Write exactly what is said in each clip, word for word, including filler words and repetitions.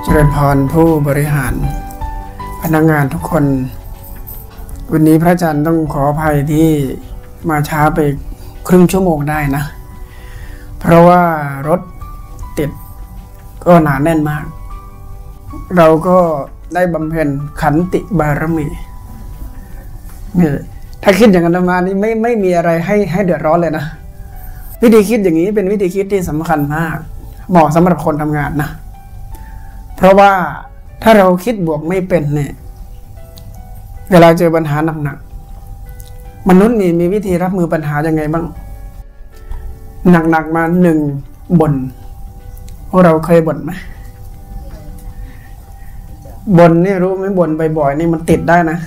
เจริญพรผู้บริหารพนักงานทุกคนวันนี้พระอาจารย์ต้องขออภัยที่มาช้าไปครึ่งชั่วโมงได้นะเพราะว่ารถติดก็หนาแน่นมากเราก็ได้บำเพ็ญขันติบารมีนี่ถ้าคิดอย่างนั้นมานี่ไม่ไม่มีอะไรให้ให้เดือดร้อนเลยนะวิธีคิดอย่างนี้เป็นวิธีคิดที่สำคัญมากเหมาะสำหรับคนทำงานนะเพราะว่าถ้าเราคิดบวกไม่เป็นเนี่ยเวลาเจอปัญหาหนักๆมนุษย์มีมีวิธีรับมือปัญหายังไงบ้างหนักๆมาหนึ่งบ่นพวกเราเคยบ่นไหมบ่นนี่รู้ไหมบ่นบ่อยๆนี่มันติดได้นะ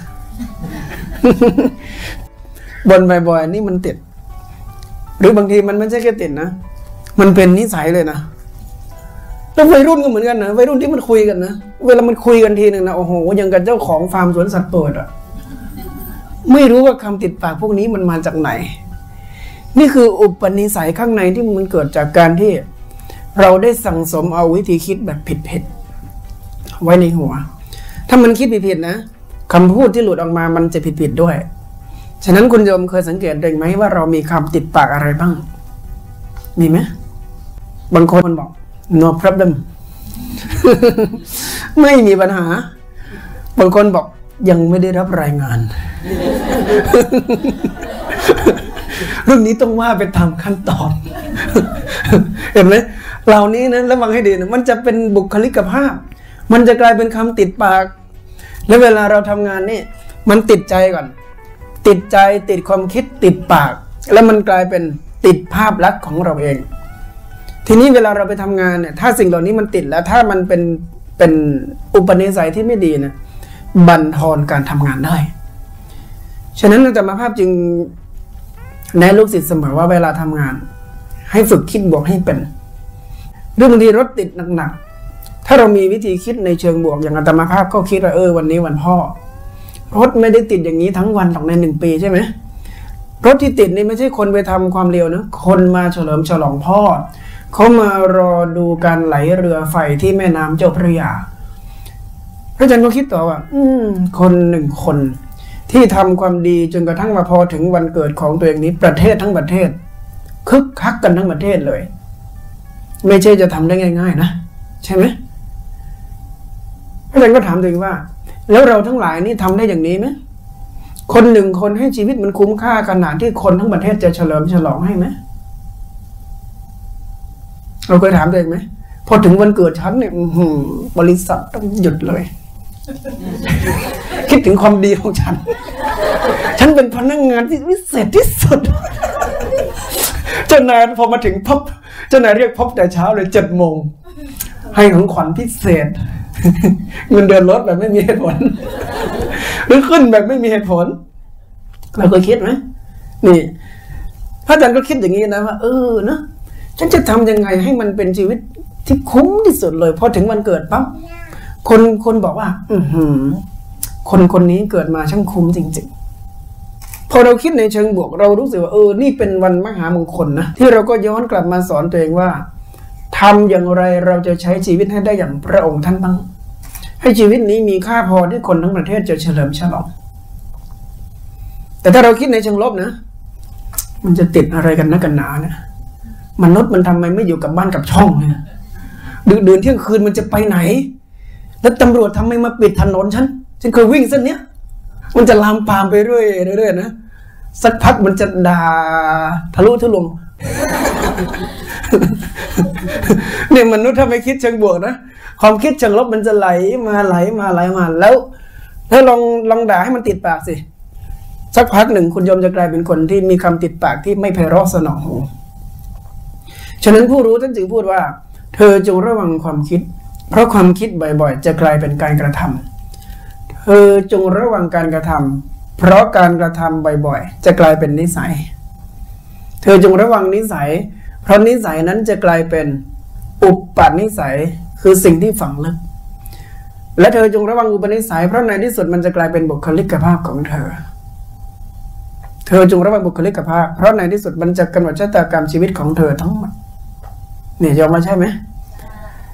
บ่นบ่อยๆนี่มันติดหรือบางทีมันไม่ใช่แค่ติดนะมันเป็นนิสัยเลยนะแล้ววัยรุ่นก็เหมือนกันนะวัยรุ่นที่มันคุยกันนะเวลามันคุยกันทีหนึ่งนะโอ้โหยังกับเจ้าของฟาร์มสวนสัตว์เปิดอะไม่รู้ว่าคำติดปากพวกนี้มันมาจากไหนนี่คืออุปนิสัยข้างในที่มันเกิดจากการที่เราได้สั่งสมเอาวิธีคิดแบบผิดๆไว้ในหัวถ้ามันคิดผิดๆนะคำพูดที่หลุดออกมามันจะผิดๆด้วยฉะนั้นคุณโยมเคยสังเกตเองไหมว่าเรามีคำติดปากอะไรบ้างมีไหมบางคนมันบอก no problem ไม่มีปัญหาบางคนบอกยังไม่ได้รับรายงาน เรื่องนี้ต้องว่าไปตามขั้นตอน เห็นไหมเหล่านี้นะระวังให้ดีนะมันจะเป็นบุคลิกภาพมันจะกลายเป็นคำติดปากแล้วเวลาเราทำงานนี่มันติดใจก่อนติดใจติดความคิดติดปากแล้วมันกลายเป็นติดภาพลักษณ์ของเราเองทีนี้เวลาเราไปทำงานเนี่ยถ้าสิ่งเหล่านี้มันติดแล้วถ้ามันเป็นเป็นอุปนิสัยที่ไม่ดีนะบั่นทอนการทำงานได้ฉะนั้นอาจารย์มาภาพจึงแนะลูกศิษย์เสมอว่าเวลาทำงานให้ฝึกคิดบวกให้เป็นเรื่องบางทีรถติดหนักๆถ้าเรามีวิธีคิดในเชิงบวกอย่างอาจารย์มาภาพก็คิดว่าเออวันนี้วันพ่อรถไม่ได้ติดอย่างนี้ทั้งวันหรอกในหนึ่งปีใช่ไหมรถที่ติดนี่ไม่ใช่คนไปทำความเร็วนะคนมาเฉลิมฉลองพ่อเขามารอดูการไหลเรือไฟที่แม่น้ำเจ้าพระยาพระอาจารย์ก็คิดต่อว่าอืมคนหนึ่งคนที่ทำความดีจนกระทั่งมาพอถึงวันเกิดของตัวเองนี้ประเทศทั้งประเทศคึกคักกันทั้งประเทศเลยไม่ใช่จะทำได้ง่ายๆนะใช่ไหมพระอาจารย์ก็ถามตัวเองว่าแล้วเราทั้งหลายนี่ทำได้อย่างนี้ไหมคนหนึ่งคนให้ชีวิตมันคุ้มค่าขนาดที่คนทั้งประเทศจะเฉลิมฉลองให้ไหมเราเคยถามตัวเองไหมพอถึงวันเกิดฉันเนี่ยบริษัทต้องหยุดเลย คิดถึงความดีของฉัน ฉันเป็นพนักงานที่วิเศษที่สุด เจ้านายพอมาถึงพบเจ้านายเรียกพบแต่เช้าเลยเจ็ดโมงให้ของขวัญพิเศษ เงินเดือนลดแบบไม่มีเหตุผล หรือขึ้นแบบไม่มีเหตุผลเราเคยคิดไหมนี่พระอาจารย์ก็คิดอย่างนี้นะว่าเออนะฉันจะทำยังไงให้มันเป็นชีวิตที่คุ้มที่สุดเลยพอถึงวันเกิดปั๊บคนคนบอกว่าอือหือคนคนนี้เกิดมาช่างคุ้มจริงๆพอเราคิดในเชิงบวกเรารู้สึกว่าเออนี่เป็นวันมหามงคลนะที่เราก็ย้อนกลับมาสอนตัวเองว่าทำอย่างไรเราจะใช้ชีวิตให้ได้อย่างพระองค์ท่านบ้างให้ชีวิตนี้มีค่าพอที่คนทั้งประเทศจะเฉลิมฉลองแต่ถ้าเราคิดในเชิงลบนะมันจะติดอะไรกันนักกันหนานะมนุษย์มันทำไมไม่อยู่กับบ้านกับช่องเนี่ยดึกดื่นเที่ยงคืนมันจะไปไหนแล้วตำรวจทำไมมาปิดถนนฉันฉันเคยวิ่งเส้นเนี้ยมันจะลามปามไปเรื่อยเรื่อยนะสักพักมันจะด่าทะลุทะลวง เนี่ยมนุษย์ถ้าไม่คิดเชิงบวกนะความคิดเชิงลบมันจะไหลมาไหลมาไหลมาแล้วถ้าลองลองด่าให้มันติดปากสิสักพักหนึ่งคุณโยมจะกลายเป็นคนที่มีคำติดปากที่ไม่ไพเราะสนอหูฉะนั้นผู้รู้ท่านจึงพูดว่าเธอจงระวังความคิดเพราะความคิดบ่อยๆจะกลายเป็นการกระทำเธอจงระวังการกระทำเพราะการกระทำบ่อยๆจะกลายเป็นนิสัยเธอจงระวังนิสัยเพราะนิสัยนั้นจะกลายเป็นอุปนิสัยคือสิ่งที่ฝังลึกและเธอจงระวังอุปนิสัยเพราะในที่สุดมันจะกลายเป็นบุคลิกภาพของเธอเธอจงระวังบุคลิกภาพเพราะในที่สุดมันจะกำหนดชะตากรรมชีวิตของเธอทั้งหมดเนี่ยยอมมาใช่ไหม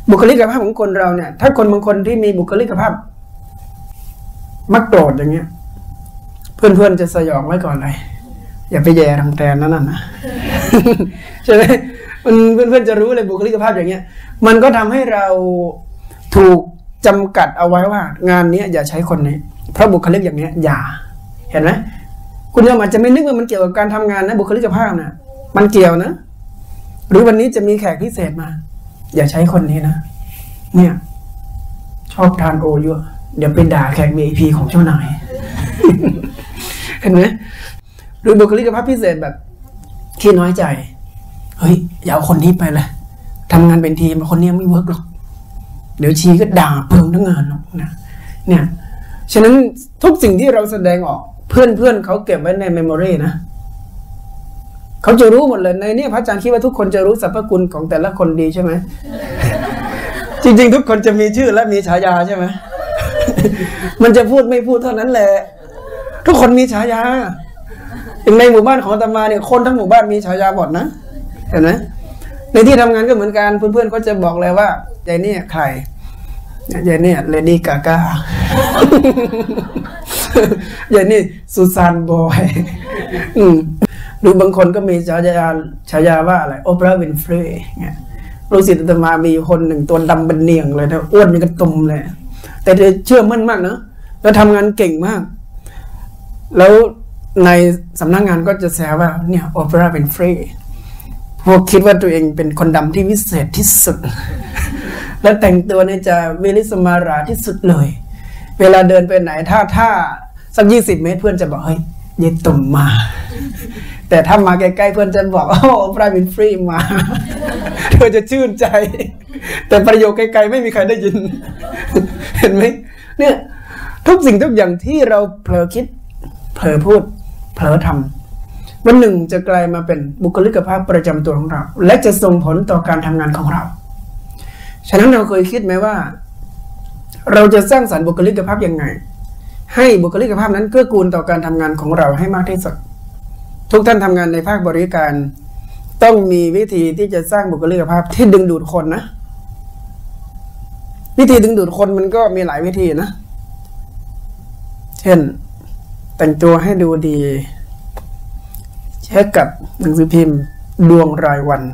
บุคลิกภาพของคนเราเนี่ยถ้าคนบางคนที่มีบุคลิกภาพมักโกรธอย่างเงี้ยเพื่อนๆจะสยองไว้ก่อนเลยอย่าไปแย่ทางแตนนั่นนะใช่ไหมมันเพื่อนๆจะรู้เลยบุคลิกภาพอย่างเงี้ยมันก็ทำให้เราถูกจำกัดเอาไว้ว่างานนี้อย่าใช้คนนี้เพราะบุคลิกอย่างเนี้ยอย่าเห็นไหมคุณยอมอาจจะไม่นึกว่ามันเกี่ยวกับการทำงานนะบุคลิกภาพนะมันเกี่ยวนะหรือวันนี้จะมีแขกพิเศษมาอย่าใช้คนนี้นะเนี่ยชอบทานโอเยอะเดี๋ยวไปด่าแขก วี ไอ พี ของเจ้านายเห็นไหมหรือบุคลิกภาพพิเศษแบบขี้น้อยใจเฮ้ยอย่าเอาคนนี้ไปเลยทำงานเป็นทีมคนนี้ไม่เวิร์กหรอกเดี๋ยวชีก็ด่าเพิงทั้งงานหรอกนะเนี่ยฉะนั้นทุกสิ่งที่เราแสดงออกเพื่อนเพื่อนเขาเก็บไว้ในเมมโมรีนะเขาจะรู้หมดเลยในนี้พระอาจารย์คิดว่าทุกคนจะรู้สรรพคุณของแต่ละคนดีใช่ไหม จริงๆทุกคนจะมีชื่อและมีฉายาใช่ไหม มันจะพูดไม่พูดเท่านั้นแหละทุกคนมีฉายาอย่างในหมู่บ้านของอาตมาเนี่ยคนทั้งหมู่บ้านมีฉายาหมดนะเห็นไหมในที่ทำงานก็เหมือนกันเพื่อนๆเขาจะบอกเลยว่ายายนี่ใครยายนี่เลดี้กาก้ายายนี่ซูซานบอยหรือบางคนก็มีฉายาฉายาว่าอะไรโอปราห์วินฟรีเนี่ยลูกศิษย์อาตมามีคนหนึ่งตัวดำเป็นเนียงเลยนะอ้วนเป็นกระตุ่มเลยแต่เธอเชื่อมั่นมากนะแล้วทำงานเก่งมากแล้วในสำนักงานก็จะแซวว่าเนี่ยโอปราห์เป็นฟรีพวกคิดว่าตัวเองเป็นคนดำที่วิเศษที่สุด แล้วแต่งตัวเนี่ยจะวิลิสมาราที่สุดเลยเวลาเดินไปไหนถ้าถ้าสักยี่สิบเมตรเพื่อนจะบอกเฮ้ยเย็ดตุ่มมา แต่ถ้ามาใกล้ๆเพื่อนจะบอกโอ้โอปราห์วินฟรีมาเธอจะชื่นใจแต่ประโยคไกลๆไม่มีใครได้ยิน เห็นไหมเนี่ยทุกสิ่งทุกอย่างที่เราเผลอคิดเผลอพูดเผลอทำวันหนึ่งจะกลายมาเป็นบุคลิกภาพประจำตัวของเราและจะส่งผลต่อการทำงานของเราฉะนั้นเราเคยคิดไหมว่าเราจะสร้างสรรค์บุคลิกภาพยังไงให้บุคลิกภาพนั้นเกื้อกูลต่อการทำงานของเราให้มากที่สุดทุกท่านทำงานในภาคบริการต้องมีวิธีที่จะสร้างบุคลิกภาพที่ดึงดูดคนนะวิธีดึงดูดคนมันก็มีหลายวิธีนะเช่นแต่งตัวให้ดูดีเช็คกับหนังสือพิมพ์ดวงรายวัน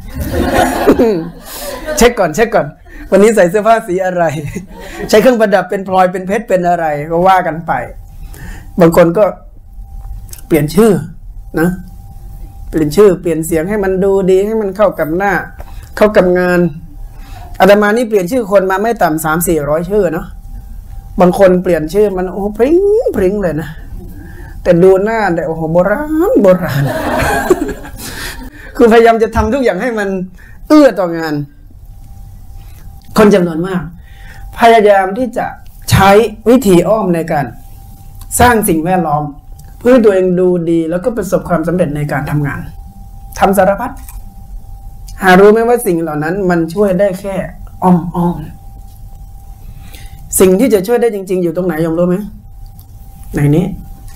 เช็คก่อนเช็คก่อนวันนี้ใส่เสื้อผ้าสีอะไรใช้เครื่องประดับเป็นพลอยเป็นเพชรเป็นอะไรก็ว่ากันไปบางคนก็เปลี่ยนชื่อนะเปลี่ยนชื่อเปลี่ยนเสียงให้มันดูดีให้มันเข้ากับหน้าเข้ากับงานอาตมานี่เปลี่ยนชื่อคนมาไม่ต่ำสามสี่ร้อยชื่อเนาะบางคนเปลี่ยนชื่อมันโอ้พริ้งพริ้งเลยนะแต่ดูหน้าแต่โอ้โหโบราณโบราณ คือพยายามจะทำทุกอย่างให้มันเอื้อต่องานคนจำนวนมากพยายามที่จะใช้วิธีอ้อมในการสร้างสิ่งแวดล้อมเพื่อให้ตัวเองดูดีแล้วก็ประสบความสำเร็จในการทำงานทำสารพัดหารู้ไหมว่าสิ่งเหล่านั้นมันช่วยได้แค่อ้อมอ้อมสิ่งที่จะช่วยได้จริงๆอยู่ตรงไหนยอมรู้ไหมในนี้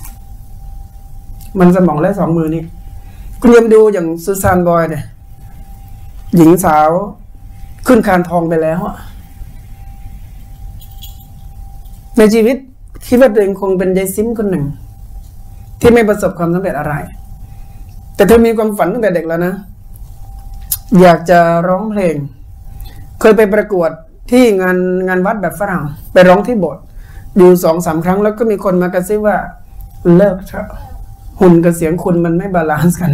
มันสมองและสองมือนี่คุณยมดูอย่างซูซานบอยเนี่ยหญิงสาวขึ้นคานทองไปแล้วในชีวิตคิดว่าตัวเองคงเป็นยายซิมคนหนึ่งที่ไม่ประสบความสำเร็จอะไรแต่เธอมีความฝันตั้งแต่เด็กแล้วนะอยากจะร้องเพลงเคยไปประกวดที่งานงานวัดแบบฝรั่งไปร้องที่โบสถ์อยู่สองสามครั้งแล้วก็มีคนมากระซิบว่าเลิกเถอะหุ่นกับเสียงคุณมันไม่บาลานซ์กัน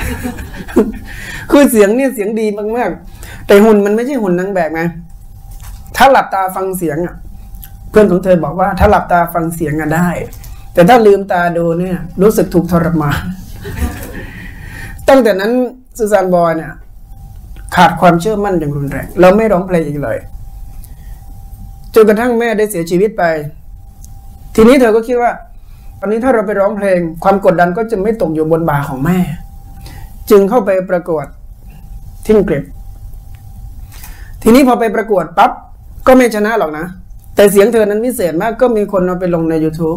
คือเสียงเนี่ยเสียงดีมากๆแต่หุ่นมันไม่ใช่หุ่นนางแบบไงถ้าหลับตาฟังเสียงอ่ะเพื่อนของเธอบอกว่าถ้าหลับตาฟังเสียงอ่ะได้แต่ถ้าลืมตาดูเนี่ยรู้สึกถูกทรมาน ตั้งแต่นั้นซูซานบอยเนี่ยขาดความเชื่อมั่นอย่างรุนแรงเราไม่ร้องเพลงอีกเลยจนกระทั่งแม่ได้เสียชีวิตไปทีนี้เธอก็คิดว่าตอนนี้ถ้าเราไปร้องเพลงความกดดันก็จะไม่ตกอยู่บนบ่าของแม่จึงเข้าไปประกวดที่อังกฤษทีนี้พอไปประกวดปั๊บก็ไม่ชนะหรอกนะแต่เสียงเธอนั้นพิเศษมากก็มีคนเอาไปลงใน YouTube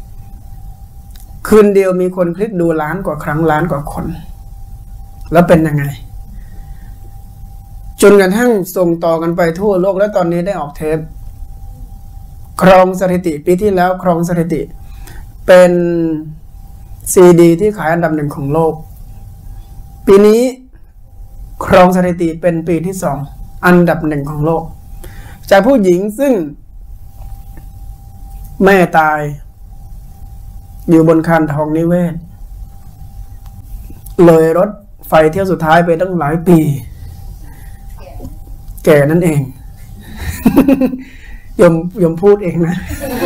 คืนเดียวมีคนคลิกดูล้านกว่าครั้งล้านกว่าคนแล้วเป็นยังไงจนกระทั่งส่งต่อกันไปทั่วโลกและตอนนี้ได้ออกเทปครองสถิติปีที่แล้วครองสถิติเป็นซีดีที่ขายอันดับหนึ่งของโลกปีนี้ครองสถิติเป็นปีที่สองอันดับหนึ่งของโลกจากผู้หญิงซึ่งแม่ตายอยู่บนคานทองนิเวศเลยรถไฟเที่ยวสุดท้ายไปตั้งหลายปีแก่นั่นเอง ยมยมพูดเองนะ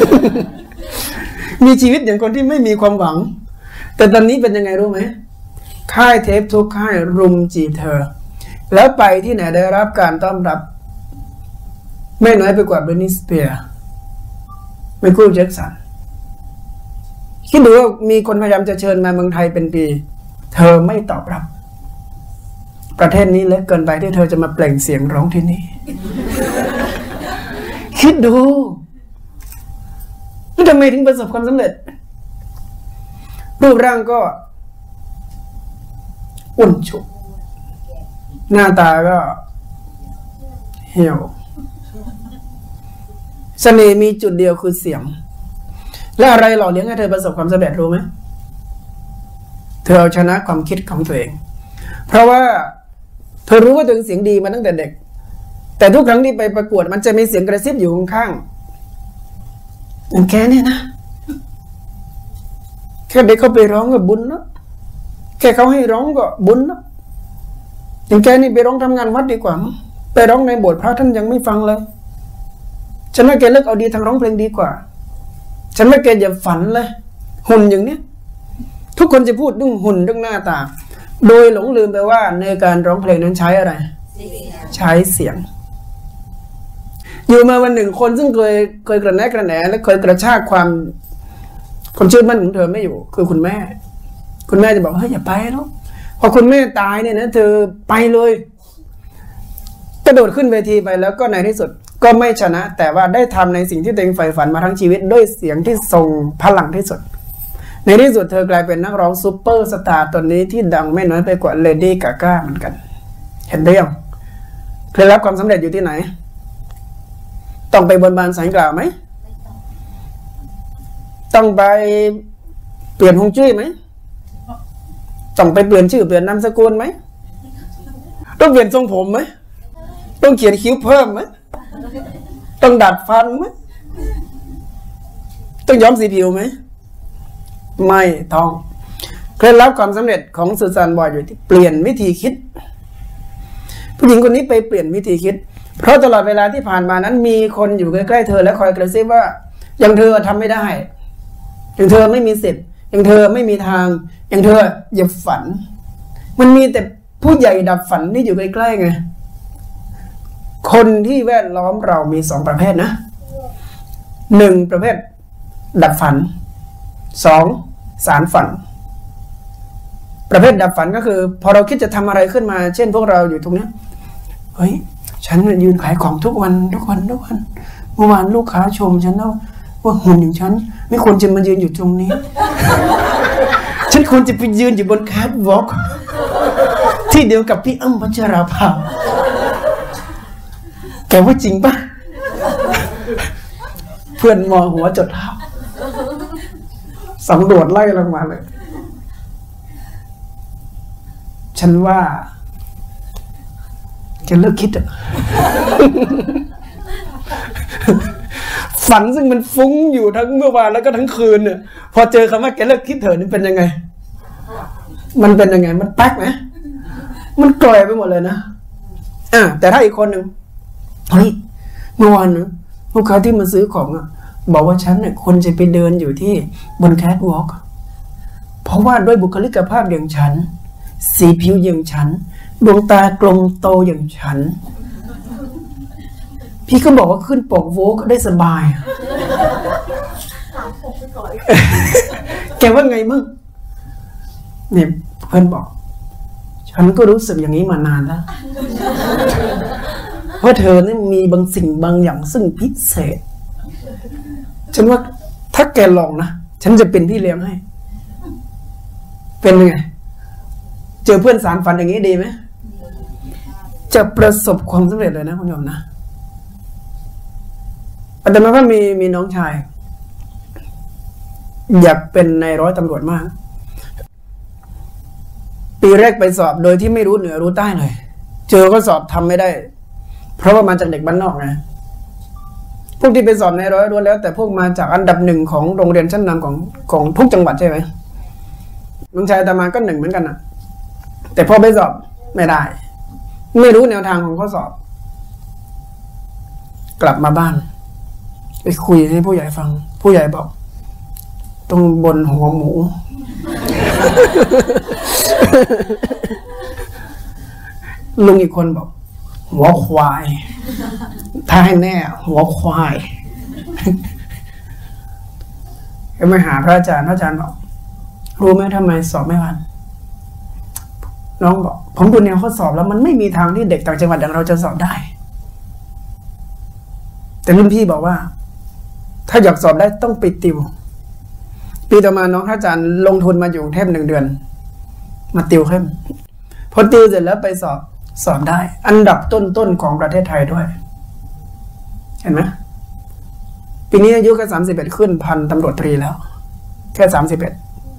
มีชีวิตอย่างคนที่ไม่มีความหวังแต่ตอนนี้เป็นยังไงรู้ไหมค่ายเทปทุกค่ายรุมจีบเธอแล้วไปที่ไหนได้รับการต้อนรับไม่น้อยไปกว่าเบรนิสเปียร์ไมเคิลแจ็คสันคิดดูว่ามีคนพยายามจะเชิญมาเมืองไทยเป็นปีเธอไม่ตอบรับประเทศนี้เล็กเกินไปที่เธอจะมาเปล่งเสียงร้องที่นี่ คิดดูแล้วทำไมถึงประสบความสำเร็จรูปร่างก็อ้วนฉุกหน้าตาก็เหี่ยวเสน่ห์มีจุดเดียวคือเสียงและอะไรหล่อเลี้ยงให้เธอประสบความสำเร็จรู้ไหมเธอเอาชนะความคิดของตัวเองเพราะว่าเธอรู้ว่าตัวเองเสียงดีมาตั้งแต่เด็กแต่ทุกครั้งที่ไปประกวดมันจะมีเสียงกระซิบอยู่ข้างๆอย่างแกเนี่ยนะแค่เด็กเขาไปร้องก็บุญแล้วแค่เขาให้ร้องก็บุญแล้วอย่างแกนี่ไปร้องทำงานวัดดีกว่าไปร้องในโบสถ์พระท่านยังไม่ฟังเลยฉันว่าแกเลิกเอาดีทางร้องเพลงดีกว่าฉันว่าแกอย่าฝันเลยหุ่นอย่างเนี้ยทุกคนจะพูดเรื่องหุ่นเรื่องหน้าตาโดยหลงลืมไปว่าในการร้องเพลงนั้นใช้อะไรใช้เสียงอยู่มาวันหนึ่งคนซึ่งเคยเคยกระแนะกระแหนและเคยกระชากความคนเชื่อมั่นของเธอไม่อยู่คือคุณแม่คุณแม่จะบอกเฮ้ยอย่าไปเนาะพอคุณแม่ตายเนี่ยนะเธอไปเลยกระโดดขึ้นเวทีไปแล้วก็ในที่สุดก็ไม่ชนะแต่ว่าได้ทำในสิ่งที่ตัวเองใฝ่ฝันมาทั้งชีวิตด้วยเสียงที่ทรงพลังที่สุดในที่สุดเธอกลายเป็นนักร้องซูเปอร์สตาร์ตัวนี้ที่ดังไม่น้อยไปกว่าเลดี้กาก้าเหมือนกันเห็นได้ยังเคล็ดลับความสำเร็จอยู่ที่ไหนต้องไปบนบานสารกล่าวไหมต้องไปเปลี่ยนฮวงจุ้ยไหมต้องไปเปลี่ยนชื่อเปลี่ยนนามสกุลไหมต้องเปลี่ยนทรงผมไหมต้องเขียนคิ้วเพิ่มไหมต้องดัดฟันไหมต้องย้อมสีผิวไหมไม่ต้องเคล็ดลับความสำเร็จของซูซานบอยอยู่ที่เปลี่ยนวิธีคิดผู้หญิงคนนี้ไปเปลี่ยนวิธีคิดเพราะตลอดเวลาที่ผ่านมานั้นมีคนอยู่ใกล้ๆเธอและคอยกระซิบว่าอย่างเธอทำไม่ได้อย่างเธอไม่มีสิทธิ์อย่างเธอไม่มีทางอย่างเธออย่าฝันมันมีแต่ผู้ใหญ่ดับฝันที่อยู่ใกล้ๆไงคนที่แวดล้อมเรามีสองประเภทนะหนึ่งประเภทดับฝันสองสารฝันประเภทดับฝันก็คือพอเราคิดจะทำอะไรขึ้นมาเช่นพวกเราอยู่ตรงนี้เฮ้ยฉันยืนขายของทุกวันทุกวันทุกวันเมื่อวานลูกค้าชมฉันแล้วว่าหุ่นอย่างฉันไม่ควรจะมายืนอยู่ตรงนี้ ฉันควรจะไปยืนอยู่บนแคทวอล์กที่เดียวกับพี่อ้ำพัชราภาแกว่าจริงปะ เพื่อนมองหัวจดเท้าสำรวจไล่ลงมาเลยฉันว่าแกเลิกคิดอะ ฝันซึ่งมันฟุ้งอยู่ทั้งเมื่อวานแล้วก็ทั้งคืนเนี่ยพอเจอคำว่าแกเลิกคิดเถอะนี่เป็นยังไงมันเป็นยังไงมันแป๊กไหมมันกลอยไปหมดเลยนะอ่ะแต่ถ้าอีกคนหนึ่งเฮ้ยเมื่อวานนะลูกค้าที่มาซื้อของอ่ะบอกว่าฉันเนี่ยคนจะไปเดินอยู่ที่บนแคทวอล์กเพราะว่าด้วยบุคลิกภาพอย่างฉันสีผิวอย่างฉันดวงตากลมโตอย่างฉันพี่ก็บอกว่าขึ้นปกโวกได้สบายแกว่าไงมึงเนี่ยเพื่อนบอกฉันก็รู้สึกอย่างนี้มานานแล้วเพราะเธอนี่มีบางสิ่งบางอย่างซึ่งพิเศษฉันว่าถ้าแกลองนะฉันจะเป็นพี่เลี้ยงให้เป็นไงเจอเพื่อนสารฝันอย่างนี้ดีไหมจะประสบความสำเร็จเลยนะคุณโยมนะอาตมาว่ามีมีน้องชายอยากเป็นนายร้อยตำรวจมากปีแรกไปสอบโดยที่ไม่รู้เหนือรู้ใต้เลยเจอก็สอบทำไม่ได้เพราะว่ามาจากเด็กบ้านนอกนะพวกที่ไปสอบในร้อยล้วนแล้วแต่พวกมาจากอันดับหนึ่งของโรงเรียนชั้นนำของของทุกจังหวัดใช่ไหมน้องชายอาตมาก็หนึ่งเหมือนกันนะแต่พอไปสอบไม่ได้ไม่รู้แนวทางของข้อสอบกลับมาบ้านไปคุยให้ผู้ใหญ่ฟังผู้ใหญ่บอกต้องบนหัวหมู ลุงอีกคนบอกหัวควายถ้าให้แน่หัวควายก็ไปหาพระอาจารย์พระอาจารย์บอกรู้ไหมทำไมสอบไม่ผ่านน้องบอกผมดูแนวข้อสอบแล้วมันไม่มีทางที่เด็กต่างจังหวัดอย่างเราจะสอบได้แต่รุ่นพี่บอกว่าถ้าอยากสอบได้ต้องไปติวปีต่อมาน้องพระอาจารย์ลงทุนมาอยู่กรุงเทพหนึ่งเดือนมาติวเข้มพอติวเสร็จแล้วไปสอบสอบได้อันดับต้นๆของประเทศไทยด้วยเห็นไหมปีนี้อายุแค่สามสิบเอ็ดขึ้นพันตำรวจตรีแล้วแค่สามสิบเอ็ด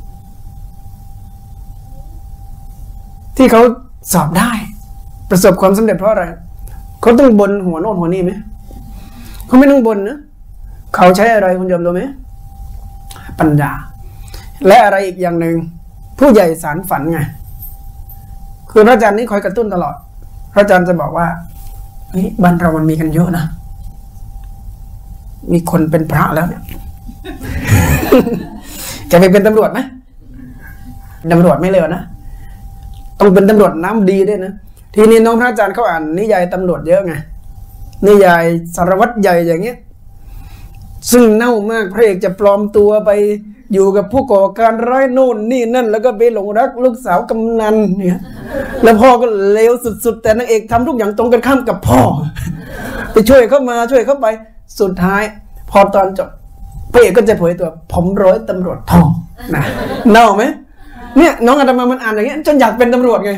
ที่เขาสอบได้ประสบความสำเร็จเพราะอะไรเขาต้องบนหัวโน่นหัวนี่ไหมเขาไม่ต้องบนนะเขาใช้อะไรคุณยอมรู้ไหมปัญญาและอะไรอีกอย่างหนึ่งผู้ใหญ่สารฝันไงคือพระอาจารย์นี่คอยกระตุ้นตลอดพระอาจารย์จะบอกว่าเฮ้ยบ้านเรามันมีกันเยอะนะมีคนเป็นพระแล้วเนี่ย จะไปเป็นตำรวจไหมตำรวจไม่เลวนะต้องเป็นตำรวจน้ำดีด้วยนะทีนี้น้องพระอาจารย์เขาอ่านนิยายตำรวจเยอะไงนิยายสารวัตรใหญ่อย่างเงี้ยซึ่งเน่ามากพระเอกจะปลอมตัวไปอยู่กับผู้ก่อการร้ายโน่นนี่นั่นแล้วก็ไปหลงรักลูกสาวกำนันเนี่ยแล้วพ่อก็เลวสุดๆแต่นางเอกทำทุกอย่างตรงกันข้ามกับพ่อไปช่วยเข้ามาช่วยเข้าไปสุดท้ายพอตอนจบพระเอกก็จะเผยตัวผมร้อยตำรวจทองนะเน่าไหมเนี่ยน้องอาตมามันอ่านอย่างเงี้ยจนอยากเป็นตำรวจไง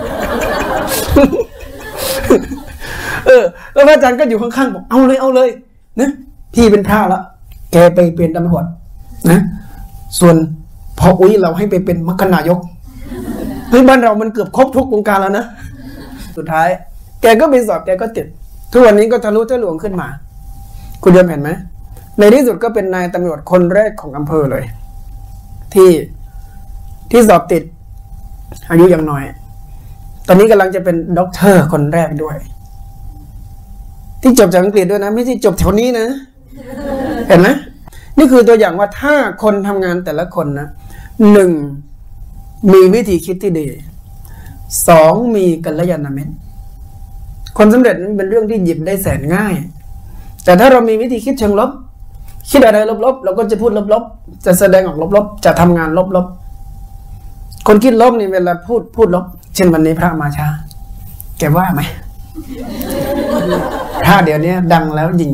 เออแล้วอาจารย์ก็อยู่ข้างๆบอกเอาเลยเอาเลยนะพี่เป็นพระแล้วแกไปเป็นตำรวจนะส่วนพออุ้ยเราให้ไปเป็นมรคนายกเฮ้ยบ้านเรามันเกือบครบทุกวงการแล้วนะสุดท้ายแกก็ไปสอบแกก็ติดทุกวันนี้ก็ทะลุทะลวงขึ้นมาคุณยอมเห็นไหมในที่สุดก็เป็นนายตำรวจคนแรกของอำเภอเลยที่ที่สอบติดอายุยังน้อยตอนนี้กำลังจะเป็นด็อกเตอร์คนแรกด้วยที่จบจากอังกฤษด้วยนะไม่ใช่จบแถวนี้นะเห็นไหมนี่คือตัวอย่างว่าถ้าคนทำงานแต่ละคนนะหนึ่งมีวิธีคิดที่ดีสองมีกัลยาณมิตรคนสำเร็จนั้นเป็นเรื่องที่หยิบได้แสนง่ายแต่ถ้าเรามีวิธีคิดเชิงลบคิดอะไรลบๆเราก็จะพูดลบๆจะแสดงออกลบๆจะทำงานลบๆคนคิดลบนี่เวลาพูดพูดลบเช่นวันนี้พระมาช้าแกว่าไหมถ้าเดี๋ยวนี้ดังแล้วยิง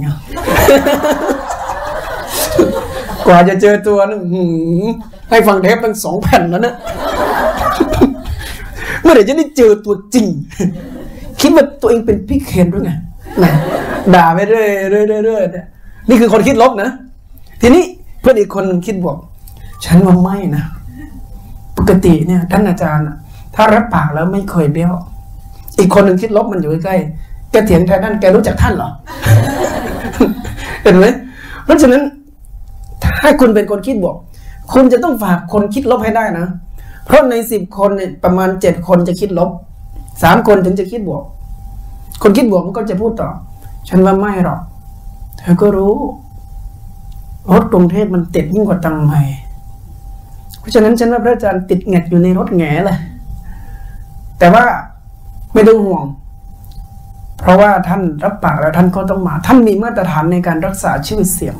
กว่าจะเจอตัวนึงให้ฟังเทปตั้งสองแผ่นแล้วนะเมื่อไหร่จะได้เจอตัวจริงคิดว่าตัวเองเป็นพี่เคนด้วยไงด่าไปเรื่อยเรื่อยเรื่อยนี่คือคนคิดลบนะทีนี้เพื่อนอีกคนคิดบวกฉันว่าไม่นะปกติเนี่ยท่านอาจารย์ถ้ารับปากแล้วไม่เคยเบี้ยวอีกคนหนึ่งคิดลบมันอยู่ใกล้แกเถียงแทนท่านแกรู้จักท่านเหรอ เห็นไหมเพราะฉะนั้นถ้าคุณเป็นคนคิดบวกคุณจะต้องฝากคนคิดลบให้ได้นะเพราะในสิบคนเนี่ยประมาณเจ็ดคนจะคิดลบสามคนถึงจะคิดบวกคนคิดบวกมันก็จะพูดต่อฉันว่าไม่หรอกเธอก็รู้รถกรุงเทพมันติดยิ่งกว่าตังใหม่เพราะฉะนั้นฉันว่าพระอาจารย์ติดแงกอยู่ในรถแง่เลยแต่ว่าไม่ต้องห่วงเพราะว่าท่านรับปากแล้วท่านก็ต้องมาท่านมีมาตรฐานในการรักษาชื่อเสียง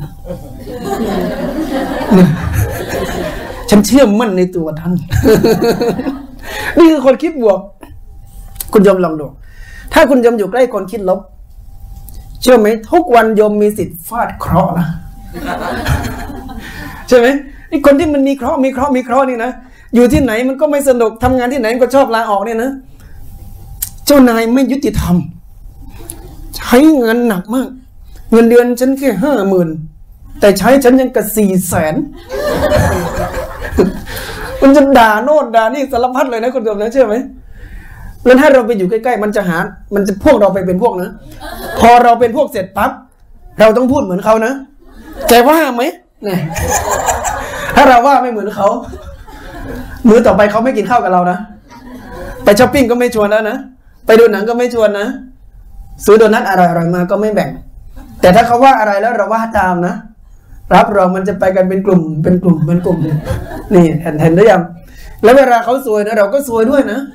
ฉันเชื่อมั่นในตัวท่าน นี่คือคนคิดบวกคุณยมลองดูถ้าคุณยมอยู่ใกล้คนคิดลบเชื่อไหมทุกวันยมมีสิทธิ์ฟาดเคราะห์นะ ใช่ไหมนี่คนที่มันมีเคราะห์มีเคราะห์มีเคราะห์นี่นะอยู่ที่ไหนมันก็ไม่สนุกทำงานที่ไหนมันก็ชอบลาออกเนี่ยนะเจ้านายไม่ยุติธรรมใช้เงินหนักมากเงินเดือนฉันแค่ห้าหมื่นแต่ใช้ฉันยังกระสี่แสนมันจะด่าโน่นด่านี่สารพัดเลยนะคุณผู้ชมนะเชื่อไหมแล้วถ้าเราไปอยู่ใกล้ๆมันจะหามันจะพวกเราไปเป็นพวกนะพอเราเป็นพวกเสร็จปั๊บเราต้องพูดเหมือนเขานะแกว่าไหมเนี่ยถ้าเราว่าไม่เหมือนเขามื้อต่อไปเขาไม่กินข้าวกับเรานะไปช้อปปิ้งก็ไม่ชวนแล้วนะไปดูหนังก็ไม่ชวนนะซื้อโดนัทอร่อยๆมาก็ไม่แบ่งแต่ถ้าเขาว่าอะไรแล้วเราว่าตามนะรับรองมันจะไปกันเป็นกลุ่มเป็นกลุ่มเป็นกลุ่มนี่เห็นเห็นหรือยังแล้วเวลาเขาซวยนะเราก็ซวยด้วยนะ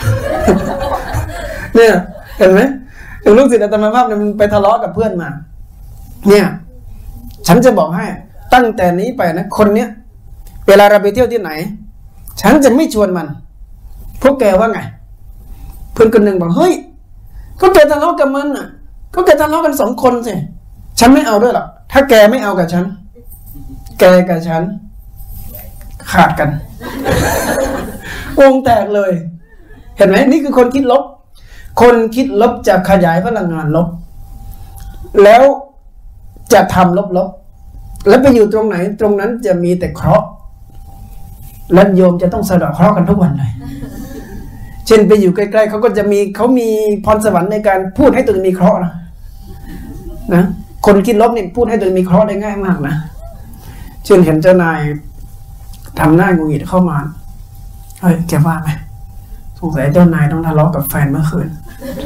เนี่ยเห็นไหมถึงลูกศิษย์อาตมาภาพเนี่ยมันไปทะเลาะกับเพื่อนมาเนี่ยฉันจะบอกให้ตั้งแต่นี้ไปนะคนเนี้ยเวลาเราไปเที่ยวที่ไหนฉันจะไม่ชวนมันพวกแกว่าไงเพื่อนคนหนึ่งบอกเฮ้ยก็แกทะเลาะกับมันอ่ะก็แกทะเลาะกันสองคนสิฉันไม่เอาด้วยหรอกถ้าแกไม่เอากับฉันแกกับฉันขาดกันวงแตกเลยเห็นไหมนี่คือคนคิดลบคนคิดลบจะขยายพลังงานลบแล้วจะทำลบๆแล้วไปอยู่ตรงไหนตรงนั้นจะมีแต่เคราะห์และโยมจะต้องสะเดาะเคราะห์กันทุกวันเลยเช่นไปอยู่ใกล้ๆเขาก็จะมีเขามีพรสวรรค์ในการพูดให้ตัวเองมีเคราะห์นะนะคนคิดลบนี่พูดให้ตัวเองมีเคราะห์ได้ง่ายมากนะเช่นเห็นเจ้านายทำหน้าหงุดหงิดเข้ามาเฮ้ยแกว่าไหมสงสัยเจ้านายต้องทะเลาะกับแฟนเมื่อคืน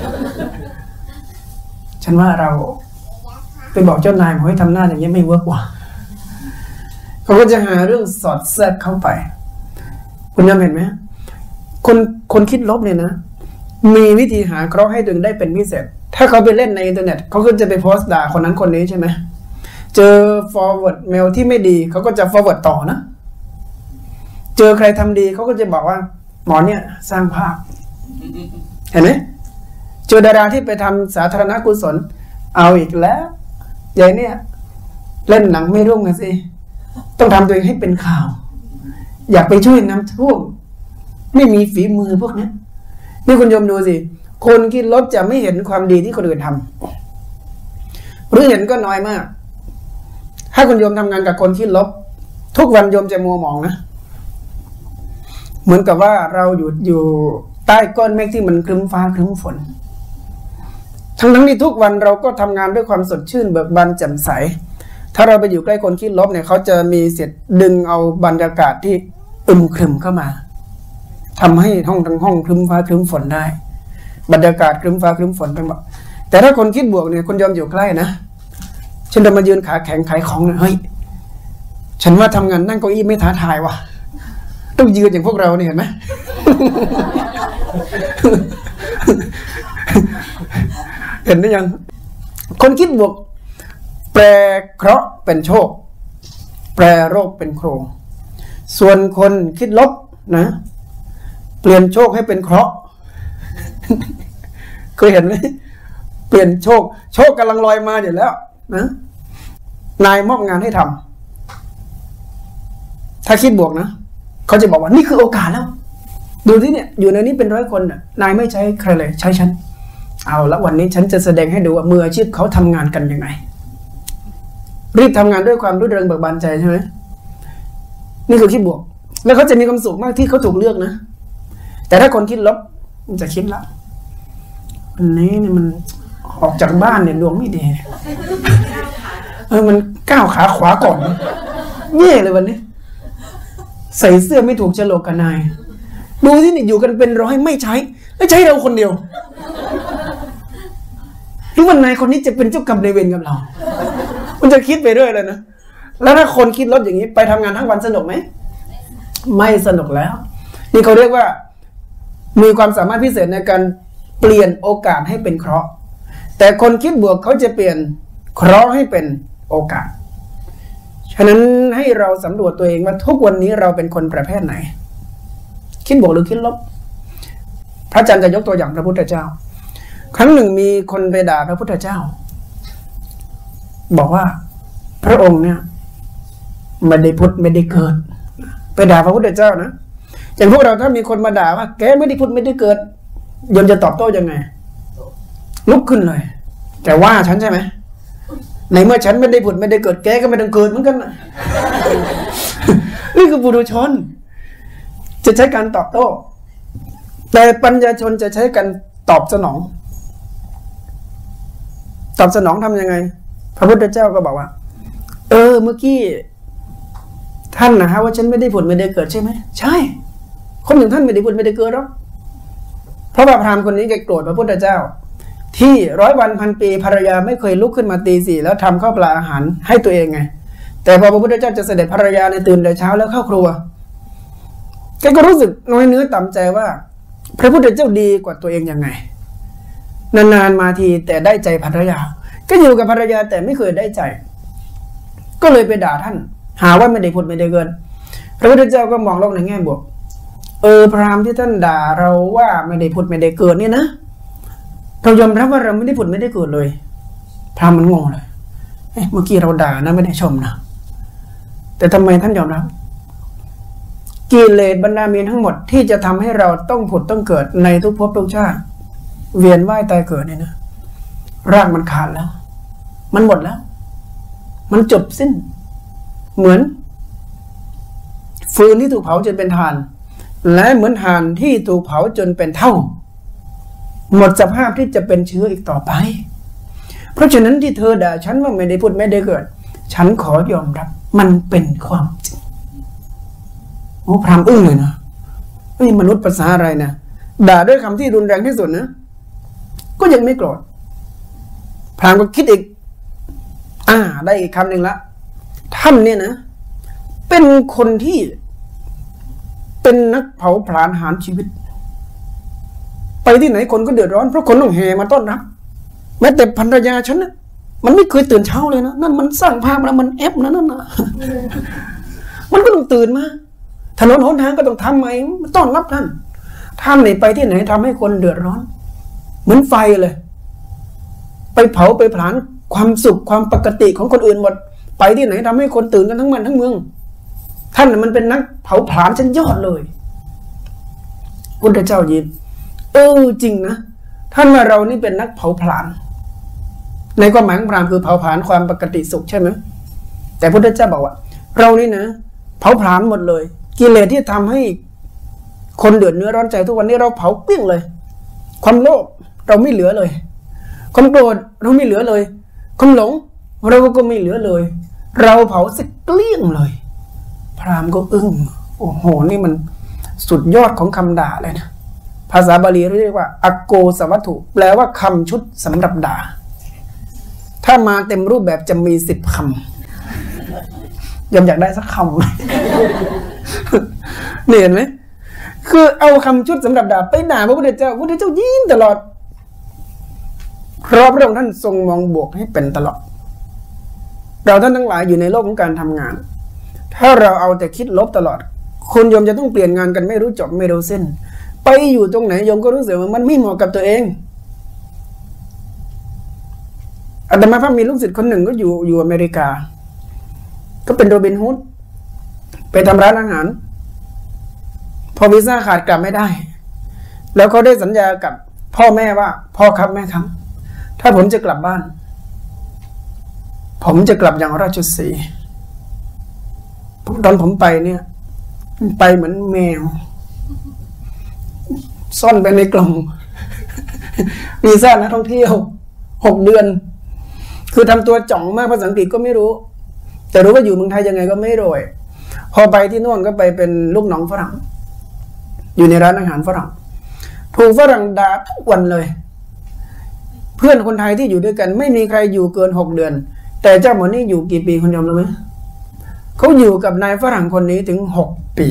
ฉันว่าเราไปบอกเจ้านายบอกให้ทำหน้าอย่างนี้ไม่เวิร์กว่ะเขาก็จะหาเรื่องสอดแทรกเข้าไปคุณยอมเห็นไหมคนคนคิดลบเนี่ยนะมีวิธีหาเคราะห์ให้ตัวเองได้เป็นพิเศษถ้าเขาไปเล่นในอินเทอร์เน็ตเขาก็จะไปโพสต์ด่าคนนั้นคนนี้ใช่ไหมเจอ forward mail ที่ไม่ดีเขาก็จะ forward ต่อนะเจอใครทำดีเขาก็จะบอกว่าหมอเนี่ยสร้างภาพเห็นไหมเจอดาราที่ไปทำสาธารณกุศลเอาอีกแล้วยายเนี่ยเล่นหนังไม่ร่วมกันสิต้องทำตัวเองให้เป็นข่าวอยากไปช่วยน้ำท่วมไม่มีฝีมือพวกนี้นี่คุณโยมดูสิคนคิดลบจะไม่เห็นความดีที่คนอื่นทำหรือเห็นก็น้อยมากถ้าคุณโยมทำงานกับคนคิดลบทุกวันโยมจะมัวหมองนะเหมือนกับว่าเราอยู่อยู่ใต้ก้อนเมฆที่มันครึ้มฟ้าครึ้มฝนทั้งทั้งที่ทุกวันเราก็ทำงานด้วยความสดชื่นเบิกบานแจ่มใสถ้าเราไปอยู่ใกล้คนคิดลบเนี่ยเขาจะมีเสียดึงเอาบรรยากาศที่อึมครึมเข้ามาทำให้ห้องทั้งห้องครึ้มฟ้าครึ้มฝนได้บรรยากาศครึ้มฟ้าครึ้มฝนไปหมดแต่ถ้าคนคิดบวกเนี่ยคนยอมอยู่ใกล้นะฉันจะมายืนขาแข็งขายของเนี่ยเฮ้ยฉันว่าทำงานนั่งเก้าอี้ไม่ท้าทายว่ะต้องยืนอย่างพวกเราเนี่ยเห็นไหม เห็นหรือยังคนคิดบวกแปลเคราะห์เป็นโชคแปลโรคเป็นโครงส่วนคนคิดลบนะเปลี่ยนโชคให้เป็นเคราะห์ เคยเห็นไหมเปลี่ยนโชคโชคกำลังลอยมาอยู่แล้วนะนายมอบงานให้ทำถ้าคิดบวกนะเขาจะบอกว่านี่คือโอกาสแล้วดูที่เนี่ยอยู่ในนี้เป็นร้อยคนน่ะนายไม่ใช้ใครเลยใช้ฉันเอาละวันนี้ฉันจะแสดงให้ดูว่ามืออาชีพเขาทำงานกันยังไงรีบทำงานด้วยความรื่นเริงเบิกบานใจใช่ไหมนี่คือคิดบวกแล้วเขาจะมีความสุขมากที่เขาถูกเลือกนะแต่ถ้าคนคิดลบมันจะคิดละอันนี้เนี่ยมันออกจากบ้านเนี่ยดวงไม่ดีเออมันก้าวขาขวาก่อนแย่เลยวันนี้ใส่เสื้อไม่ถูกโฉลกกับนายดูที่นี่อยู่กันเป็นร้อยไม่ใช้แล้วใช้เราคนเดียวที่วันนายคนนี้จะเป็นเจ้ากรรมนายเวรกับเรามันจะคิดไปเรื่อยเลยนะแล้วถ้าคนคิดลดอย่างนี้ไปทำงานทั้งวันสนุกไหมไม่สนุกแล้วนี่เขาเรียกว่ามีความสามารถพิเศษในการเปลี่ยนโอกาสให้เป็นเคราะห์แต่คนคิดบวกเขาจะเปลี่ยนเคราะห์ให้เป็นโอกาสฉะนั้นให้เราสำรวจตัวเองว่าทุกวันนี้เราเป็นคนประเภทไหนคิดบวกหรือคิดลบพระอาจารย์จะยกตัวอย่างพระพุทธเจ้าครั้งหนึ่งมีคนไปด่าพระพุทธเจ้าบอกว่าพระองค์เนี่ยไม่ได้พุทธไม่ได้เกิดไปด่าพระพุทธเจ้านะอย่างพวกเราถ้ามีคนมาด่าว่าแกไม่ได้พุทธไม่ได้เกิดโยมจะตอบโต้ยังไงลุกขึ้นเลยแต่ว่าฉันใช่ไหมในเมื่อฉันไม่ได้ผุดไม่ได้เกิดแกก็ไม่ต้องเกิดเหมือนกันนะ นี่คือปุถุชนจะใช้การตอบโต้แต่ปัญญาชนจะใช้การตอบสนองตอบสนองทำยังไงพระพุทธเจ้าก็บอกว่าเออเมื่อกี้ท่านนะฮะว่าฉันไม่ได้ผุดไม่ได้เกิดใช่ไหมใช่คนอย่างท่านไม่ได้ผุดไม่ได้เกิดหรอกเพราะว่าพราหมณ์คนนี้แกโกรธพระพุทธเจ้าที่ร้อยวันพันปีภรรยาไม่เคยลุกขึ้นมาตีสี่แล้วทำข้าวปลาอาหารให้ตัวเองไงแต่พอพระพุทธเจ้าจะเสด็จภรรยาในตื่นแต่เช้าแล้วเข้าครัวแกก็รู้สึกน้อยเนื้อต่ำใจว่าพระพุทธเจ้าดีกว่าตัวเองยังไงนานๆมาทีแต่ได้ใจภรรยาก็อยู่กับภรรยาแต่ไม่เคยได้ใจก็เลยไปด่าท่านหาว่าไม่ได้ผุดไม่ได้เกิดพระพุทธเจ้าก็มองโลกในแง่บวกเออพราหมณ์ที่ท่านด่าเราว่าไม่ได้ผุดไม่ได้เกิดเนี่ยนะเรายอมรับว่าเราไม่ได้ผุดไม่ได้เกิดเลยพราหมณ์มันงงเลยเอ๊ะเมื่อกี้เราด่านะไม่ได้ชมนะแต่ทำไมท่านยอมรับกิเลสบรรดามีทั้งหมดที่จะทำให้เราต้องผุดต้องเกิดในทุกภพทุกชาติเวียนว่ายตายเกิดเนี่ยนะรากมันขาดแล้วมันหมดแล้วมันจบสิ้นเหมือนฟืนที่ถูกเผาจนเป็นถ่านและเหมือนถ่านที่ถูกเผาจนเป็นเท่าหมดสภาพที่จะเป็นเชื้ออีกต่อไปเพราะฉะนั้นที่เธอด่าฉันว่าไม่ได้พูดไม่ได้เกิดฉันขอยอมรับมันเป็นความจริงโอ้พรามอึ้งเลยนะเฮ้ยมนุษย์ภาษาอะไรนะด่าด้วยคำที่รุนแรงที่สุดนะก็ยังไม่โกรธพรามก็คิดอีกอ่าได้อีกคำหนึ่งละท่านเนี่ยนะเป็นคนที่เป็นนักเผาผลาญหารชีวิตไปที่ไหนคนก็เดือดร้อนเพราะคนต้องแห่มาต้อนรับแม้แต่ภรรยาฉันนะมันไม่เคยตื่นเช้าเลยนะนั่นมันสร้างภาพแล้วมันแอปนะนั่นนะมันก็ต้องตื่นมาถนนหนทางก็ต้องทำใหม่ต้อนรับท่านท่านไหนไปที่ไหนทำให้คนเดือดร้อนเหมือนไฟเลยไปเผาไปผลาญความสุขความปกติของคนอื่นหมดไปที่ไหนทำให้คนตื่นกันทั้งมันทั้งเมืองท่านน่ะมันเป็นนักเผาผลาญชั้นยอดเลยพุทธเจ้ายิ้มเออจริงนะท่านว่าเรานี่เป็นนักเผาผลาญในความหมายของพราหมณ์คือเผาผลาญความปกติสุขใช่ไหมแต่พุทธเจ้าบอกว่าเรานี่นะเผาผลาญหมดเลยกิเลสที่ทำให้คนเดือดเนื้อร้อนใจทุกวันนี้เราเผาเกลี้ยงเลยความโลภเราไม่เหลือเลยความโกรธเราไม่เหลือเลยความหลงเราก็ไม่เหลือเลยเราเผาสักเกลี้ยงเลยพราหมณ์ก็อึ้งโอ้โหนี่มันสุดยอดของคำด่าเลยนะภาษาบาลีเรียกว่าอโกสวัตถุแปลว่าคำชุดสำหรับด่าถ้ามาเต็มรูปแบบจะมีสิบคำยอมอยากได้สักคำไหมเห็นไหมคือเอาคำชุดสำหรับด่าไปด่าพระพุทธเจ้าพระพุทธเจ้ายิ้มตลอดเพราะพระองค์ท่านทรงมองบวกให้เป็นตลอดเราท่านทั้งหลายอยู่ในโลกของการทำงานถ้าเราเอาแต่คิดลบตลอดคุณโยมจะต้องเปลี่ยนงานกันไม่รู้จบไม่รู้สิ้นไปอยู่ตรงไหนโยมก็รู้สึกว่ามันไม่เหมาะกับตัวเองอาตมาภาพมีลูกศิษย์คนหนึ่งก็อยู่อยู่อเมริกาก็เป็นโรบินฮูดไปทำร้านอาหารพอวีซ่าขาดกลับไม่ได้แล้วเขาได้สัญญากับพ่อแม่ว่าพ่อครับแม่ครับถ้าผมจะกลับบ้านผมจะกลับอย่างราชสีห์ตอนผมไปเนี่ยไปเหมือนแมวซ่อนไปในกล่องวีซ่านักท่องเที่ยวหกเดือนคือทำตัวจ่องมากภาษาอังกฤษก็ไม่รู้แต่รู้ว่าอยู่เมืองไทยยังไงก็ไม่รวยพอไปที่โน่นก็ไปเป็นลูกน้องฝรั่งอยู่ในร้านอาหารฝรั่งถูกฝรั่งด่าทุกวันเลยเพื่อนคนไทยที่อยู่ด้วยกันไม่มีใครอยู่เกินหกเดือนแต่เจ้าหมอนี่อยู่กี่ปีคุณยอมรู้ไหมเขาอยู่กับนายฝรั่งคนนี้ถึงหกปี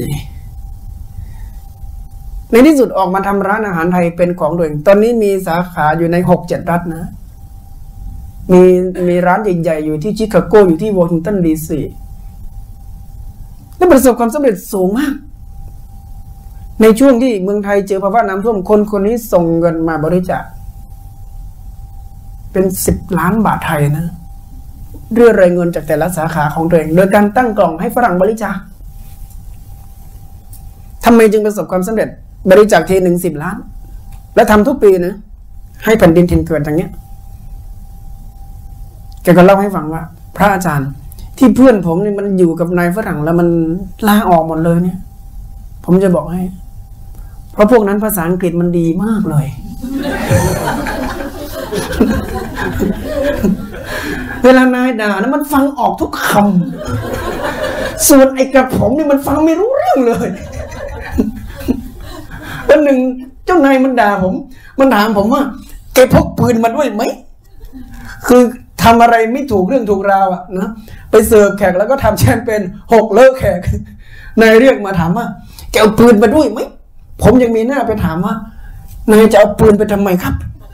ในที่สุดออกมาทำร้านอาหารไทยเป็นของตัวเองตอนนี้มีสาขาอยู่ในหกเจ็ดรัฐนะมีมีร้านใหญ่ๆอยู่ที่ชิคาโกอยู่ที่วอชิงตันดีซีและประสบความสำเร็จสูงมากในช่วงที่เมืองไทยเจอภาวะน้ำท่วมคนคนนี้ส่งเงินมาบริจาคเป็นสิบล้านบาทไทยนะเรียรายเงินจากแต่ละสาขาของตัวเองโดยการตั้งกล่องให้ฝรั่งบริจาคทำไมจึงประสบความสำเร็จบริจาคทีหนึ่งสิบล้านและทำทุกปีนะให้แผ่นดินถิ่นเกิดอย่างเงี้ยแกก็เล่าให้ฟังว่าพระอาจารย์ที่เพื่อนผมนี่มันอยู่กับนายฝรั่งแล้วมันลาออกหมดเลยเนี่ยผมจะบอกให้เพราะพวกนั้นภาษาอังกฤษมันดีมากเลยเวลานายด่านะมันฟังออกทุกคำส่วนไอ้กระผมนี่มันฟังไม่รู้เรื่องเลยวันหนึ่งเจ้านายมันด่าผมมันถามผมว่าแกพกปืนมาด้วยไหมคือทำอะไรไม่ถูกเรื่องถูกราวอะนะไปเสิร์ฟแขกแล้วก็ทำแชมเปญหกเลิกแขกนายเรียกมาถามว่าแกเอาปืนมาด้วยไหมผมยังมีหน้าไปถามว่านายจะเอาปืนไปทำไมครับ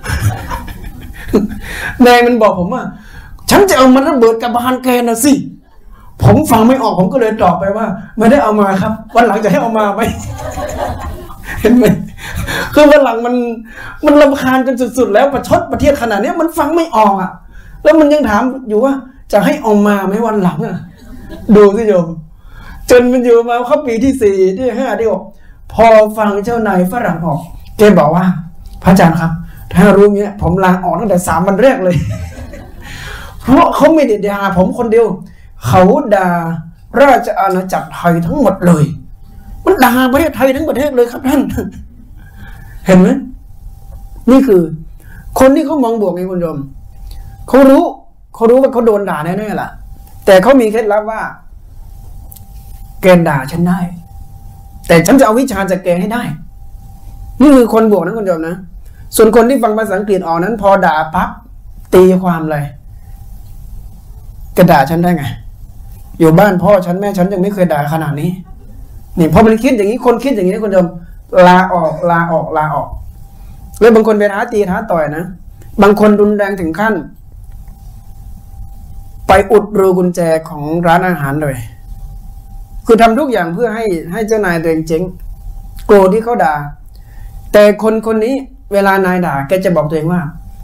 นายมันบอกผมว่าฉันจะเอามันระเบิดกับบานแกนะสิผมฟังไม่ออกผมก็เลยตอบไปว่าไม่ได้เอามาครับวันหลังจะให้เอามาไหมเห็นไหมคือวันหลังมันมันรำคาญจนสุดๆแล้วประชดประเทศขนาดนี้มันฟังไม่ออกอ่ะแล้วมันยังถามอยู่ว่าจะให้เอามาไหมวันหลังอ่ะดูสิโยมจนมันอยู่มาเข้าปีที่สี่ที่ห้าที่หกพอฟังเจ้านายฝรั่งออกแกบอกว่าพระอาจารย์ครับถ้ารู้เงี้ยผมลาออกตั้งแต่สามวันแรกเลยเพราะเขาไม่ได้ด่าผมคนเดียวเขาด่าราชอาณาจักรไทยทั้งหมดเลยมันด่าประเทศไทยทั้งประเทศเลยครับท่านเห็นไหมนี่คือคนที่เขามองบวกไงคุณโยมเขารู้เขารู้ว่าเขาโดนด่าแน่ๆล่ะแต่เขามีเคล็ดลับว่าแกด่าฉันได้แต่ฉันจะเอาวิชาจากแกให้ได้นี่คือคนบวกนะคุณโยมนะส่วนคนที่ฟังภาษาอังกฤษออกนั้นพอด่าปั๊บตีความเลยแกด่าฉันได้ไงอยู่บ้านพ่อฉันแม่ฉันยังไม่เคยด่าขนาดนี้นี่พอมันคิดอย่างนี้คนคิดอย่างนี้คุณโยมลาออกลาออกลาออกแล้วบางคนไปท้าตีท้าต่อยนะบางคนรุนแรงถึงขั้นไปอุดรูกุญแจของร้านอาหารเลยคือทำทุกอย่างเพื่อให้ให้เจ้านายตัวเองเจ๊งโกรธที่เขาด่าแต่คนคนนี้เวลานายด่าแกจะบอกตัวเองว่า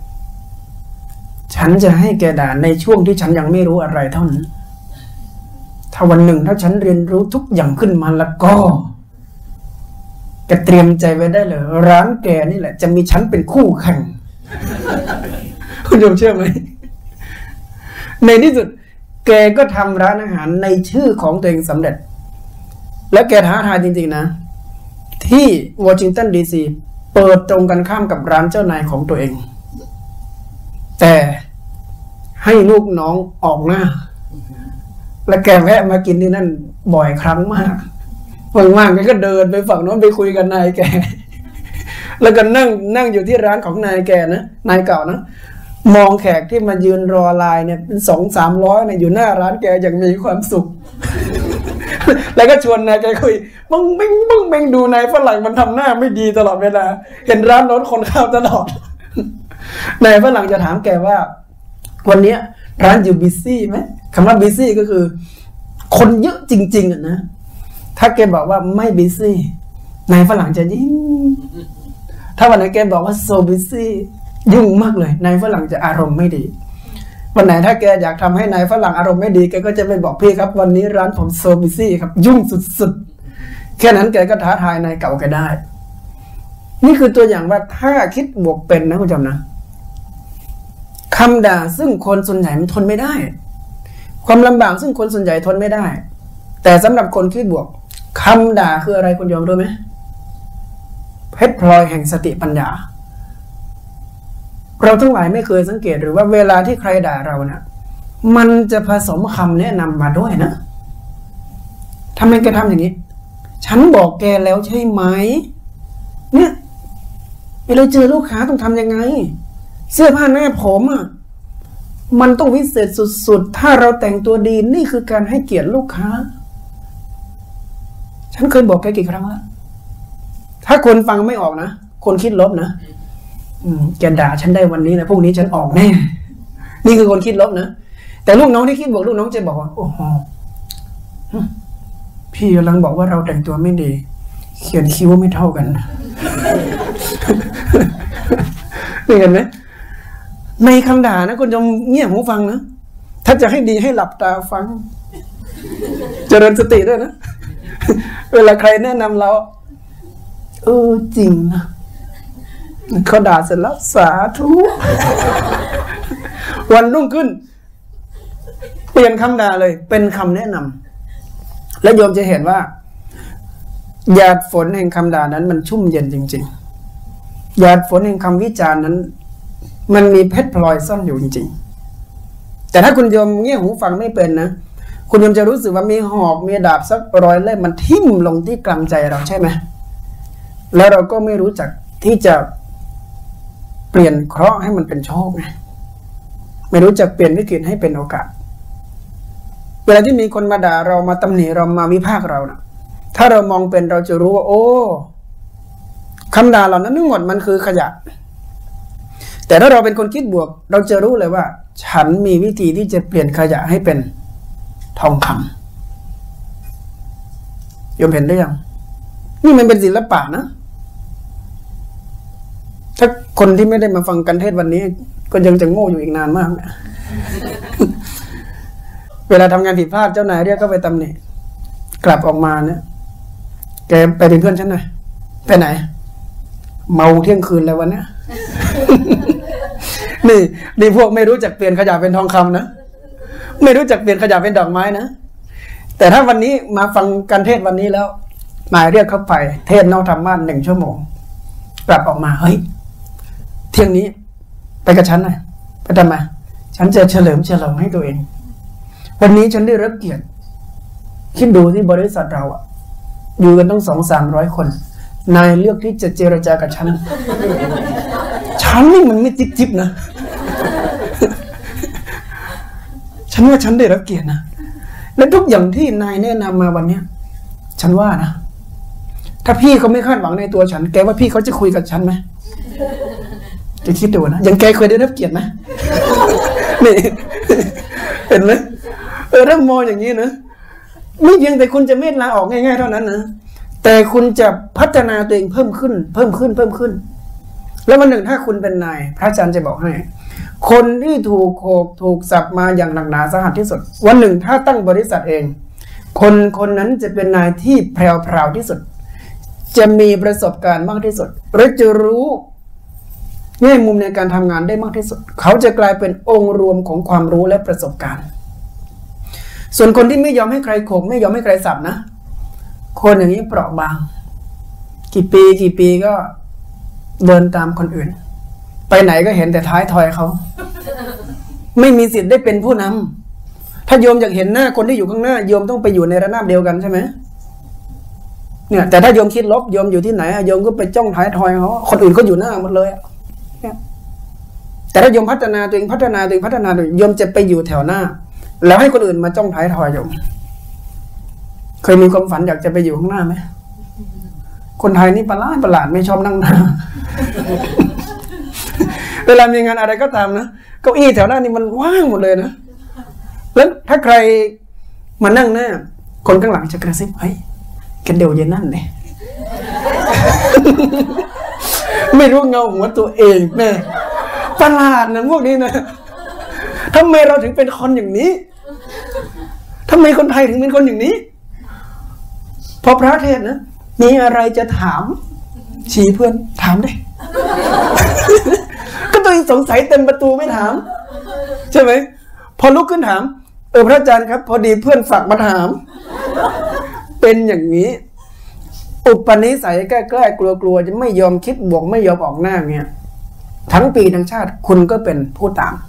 ฉันจะให้แกด่าในช่วงที่ฉันยังไม่รู้อะไรเท่านั้นถ้าวันหนึ่งถ้าฉันเรียนรู้ทุกอย่างขึ้นมาแล้วก็แกเตรียมใจไว้ได้เลยร้านแกนี่แหละจะมีฉันเป็นคู่แข่งคุณโยมเชื่อไหมในที่สุดแกก็ทำร้านอาหารในชื่อของตัวเองสำเร็จและแกท้าทายจริงๆนะที่วอชิงตันดีซีเปิดตรงกันข้ามกับร้านเจ้านายของตัวเองแต่ให้ลูกน้องออกหน้าและแกแวะมากินที่นั่นบ่อยครั้งมากว่างๆแกก็เดินไปฝั่งโน้นไปคุยกับนายแกแล้วก็นั่งนั่งอยู่ที่ร้านของนายแกนะนายเก่านะมองแขกที่มายืนรอไลน์เนี่ยเป็นสองสามร้อยเนี่ยอยู่หน้าร้านแกอย่างมีความสุขแล้วก็ชวนนายแกคุยมึงมึงมึงมึงดูนายฝรั่งมันทำหน้าไม่ดีตลอดเวลาเห็นร้านโน้นคนเข้าตลอดนายฝรั่งจะถามแกว่าวันนี้ร้านอยู่บิซี่ไหมคำว่าบิซี่ก็คือคนเยอะจริงๆอ่ะนะถ้าแกบอกว่าไม่บิซี่นายฝรั่งจะยิ้มถ้าวันไหนแกบอกว่า so busy ยุ่งมากเลยนายฝรั่งจะอารมณ์ไม่ดีวันไหนถ้าแกอยากทำให้นายฝรั่งอารมณ์ไม่ดีแกก็จะไปบอกพี่ครับวันนี้ร้านผม so busy ครับยุ่งสุดๆแค่นั้นแกก็ท้าทายนายเก่าแกได้นี่คือตัวอย่างว่าถ้าคิดบวกเป็นนะคุณผู้ชมนะคำด่าซึ่งคนส่วนใหญ่มันทนไม่ได้ความลำบากซึ่งคนส่วนใหญ่ทนไม่ได้แต่สำหรับคนคิดบวกคำด่าคืออะไรคุณโยมรู้ไหมเพชรพลอยแห่งสติปัญญาเราทั้งหลายไม่เคยสังเกตหรือว่าเวลาที่ใครด่าเรานะมันจะผสมคำแนะนำมาด้วยนะทำไมแกทำอย่างนี้ฉันบอกแกแล้วใช่ไหมเนี่ยเวลาเจอลูกค้าต้องทำยังไงเสื้อผ้าหน้าผมอ่ะมันต้องวิเศษสุดๆถ้าเราแต่งตัวดีนี่คือการให้เกียรติลูกค้าฉันเคยบอกแกกี่ครั้งแล้วถ้าคนฟังไม่ออกนะคนคิดลบนะอืมแกด่าฉันได้วันนี้นะพรุ่งนี้ฉันออกแน่นี่คือคนคิดลบนะแต่ลูกน้องที่คิดบวกลูกน้องจะบอกว่าโอ้โหพี่กำลังบอกว่าเราแต่งตัวไม่ดีเขียนคิ้วไม่เท่ากันนี่เห็นไหมในคำด่านะคุณยมเงี่ยหูฟังนะถ้าจะให้ดีให้หลับตาฟังเจริญสติด้วยนะเวลาใครแนะนำเราเออจริงนะเขาด่าเสร็จแล้วสาธุวันรุ่งขึ้นเปลี่ยนคำด่าเลยเป็นคำแนะนำและโยมจะเห็นว่าหยาดฝนแห่งคำด่านั้นมันชุ่มเย็นจริงๆหยาดฝนแห่งคำวิจารณ์นั้นมันมีเพชรพลอยซ่อนอยู่จริงๆแต่ถ้าคุณโยมเงี่ยหูฟังไม่เป็นนะคุณโยมจะรู้สึกว่ามีหอกมีดาบสักร้อยเล่มมันทิ่มลงที่กลางใจเราใช่ไหมแล้วเราก็ไม่รู้จักที่จะเปลี่ยนเคราะห์ให้มันเป็นโชคไงไม่รู้จักเปลี่ยนวิกฤตให้เป็นโอกาสเวลาที่มีคนมาด่าเรามาตำหนิเรามาวิพากษ์เรานะถ้าเรามองเป็นเราจะรู้ว่าโอ้คำด่าเหล่านั้นทั้งหมดมันคือขยะแต่ถ้าเราเป็นคนคิดบวกเราจะรู้เลยว่าฉันมีวิธีที่จะเปลี่ยนขยะให้เป็นทองคำโยมเห็นได้ยังนี่มันเป็นศิลปะนะถ้าคนที่ไม่ได้มาฟังกันเทศวันนี้ก็ยังจะโง่อยู่อีกนานมากนะ เวลาทำงานผิดพลาดเจ้านายเรียกเข้าไปตำหนิกลับออกมาเนี่ยแกไปเป็นเพื่อนฉันหน่อยไปไหนเมาเที่ยงคืนแล้ววันเนี้ย นี่นี่พวกไม่รู้จักเปลี่ยนขยะเป็นทองคำนะไม่รู้จักเปลี่ยนขยะเป็นดอกไม้นะแต่ถ้าวันนี้มาฟังกันเทศวันนี้แล้วนายเรียกเข้าไปเทศนอกธรรมะหนึ่งชั่วโมงกลับออกมาเฮ้ยเที่ยงนี้ไปกับฉันหน่อยไปทำไมฉันจะเฉลิมฉลองให้ตัวเองวันนี้ฉันได้รับเกียรติคิดดูที่บริษัทเราอะอยู่กันต้องสองสามร้อยคนนายเลือกที่จะเจรจากับฉันฉันนี่มันไม่จิ๊บจิ๊บนะฉันว่าฉันได้รับเกียรตินะและทุกอย่างที่นายแนะนำมาวันนี้ฉันว่านะถ้าพี่เขาไม่คาดหวังในตัวฉันแกว่าพี่เขาจะคุยกับฉันไหมจะคิดดูนะยังแกเคยได้รับเกียรติไหมนี่เห็นไหมเออถ้ามองอย่างนี้นะไม่เพียงแต่คุณจะไม่ลาออกง่ายๆเท่านั้นนะแต่คุณจะพัฒนาตัวเองเพิ่มขึ้นเพิ่มขึ้นเพิ่มขึ้นแล้ววันหนึ่งถ้าคุณเป็นนายพระอาจารย์จะบอกให้คนที่ถูกโขกถูกสับมาอย่างหนักหนาสาหัสที่สุดวันหนึ่งถ้าตั้งบริษัทเองคนคนนั้นจะเป็นนายที่แพรวๆที่สุดจะมีประสบการณ์มากที่สุดหรือจะรู้แง่มุมในการทำงานได้มากที่สุดเขาจะกลายเป็นองค์รวมของความรู้และประสบการณ์ส่วนคนที่ไม่ยอมให้ใครโขกไม่ยอมให้ใครสับนะคนอย่างนี้เปราะบางกี่ปีกี่ปีก็เดินตามคนอื่นไปไหนก็เห็นแต่ท้ายทอยเขาไม่มีสิทธิ์ได้เป็นผู้นำถ้าโยมอยากเห็นหน้าคนที่อยู่ข้างหน้าโยมต้องไปอยู่ในระนาบเดียวกันใช่ไหมเนี่ยแต่ถ้าโยมคิดลบโยมอยู่ที่ไหนโยมก็ไปจ้องท้ายทอยเขาคนอื่นก็อยู่หน้าหมดเลยเนี่ยแต่ถ้าโยมพัฒนาตัวเองพัฒนาตัวเองพัฒนาตัวเองโยมจะไปอยู่แถวหน้าแล้วให้คนอื่นมาจ้องท้ายทอยโยมเคยมีความฝันอยากจะไปอยู่ข้างหน้าไหมคนไทยนี่ประหลาดประหลาดไม่ชอบนั่งหน้า เวลามีงานอะไรก็ตามนะเก้าอี้แถวหน้านี่มันว่างหมดเลยนะแล้วถ้าใครมานั่งหน้าคนข้างหลังจะกระซิบเฮ้ยกันเดี๋ยวเย็นนั่นเลย ไม่รู้เงาหัวตัวเองแม่ประหลาดนะพวกนี้นะทำไมเราถึงเป็นคนอย่างนี้ทำไมคนไทยถึงเป็นคนอย่างนี้พอพระเทศนะมีอะไรจะถามชี้เพื่อนถามได้ ก็ตัวเองสงสัยเต็มประตูไม่ถามใช่ไหมพอลุกขึ้นถามเออพระอาจารย์ครับพอดีเพื่อนฝากมาถามเป็นอย่างนี้อุปนิสัยใกล้ๆกลัวๆจะไม่ยอมคิดบวกไม่ยอมออกหน้าเนี่ยทั้งปีทั้งชาติคุณก็เป็นผู้ตาม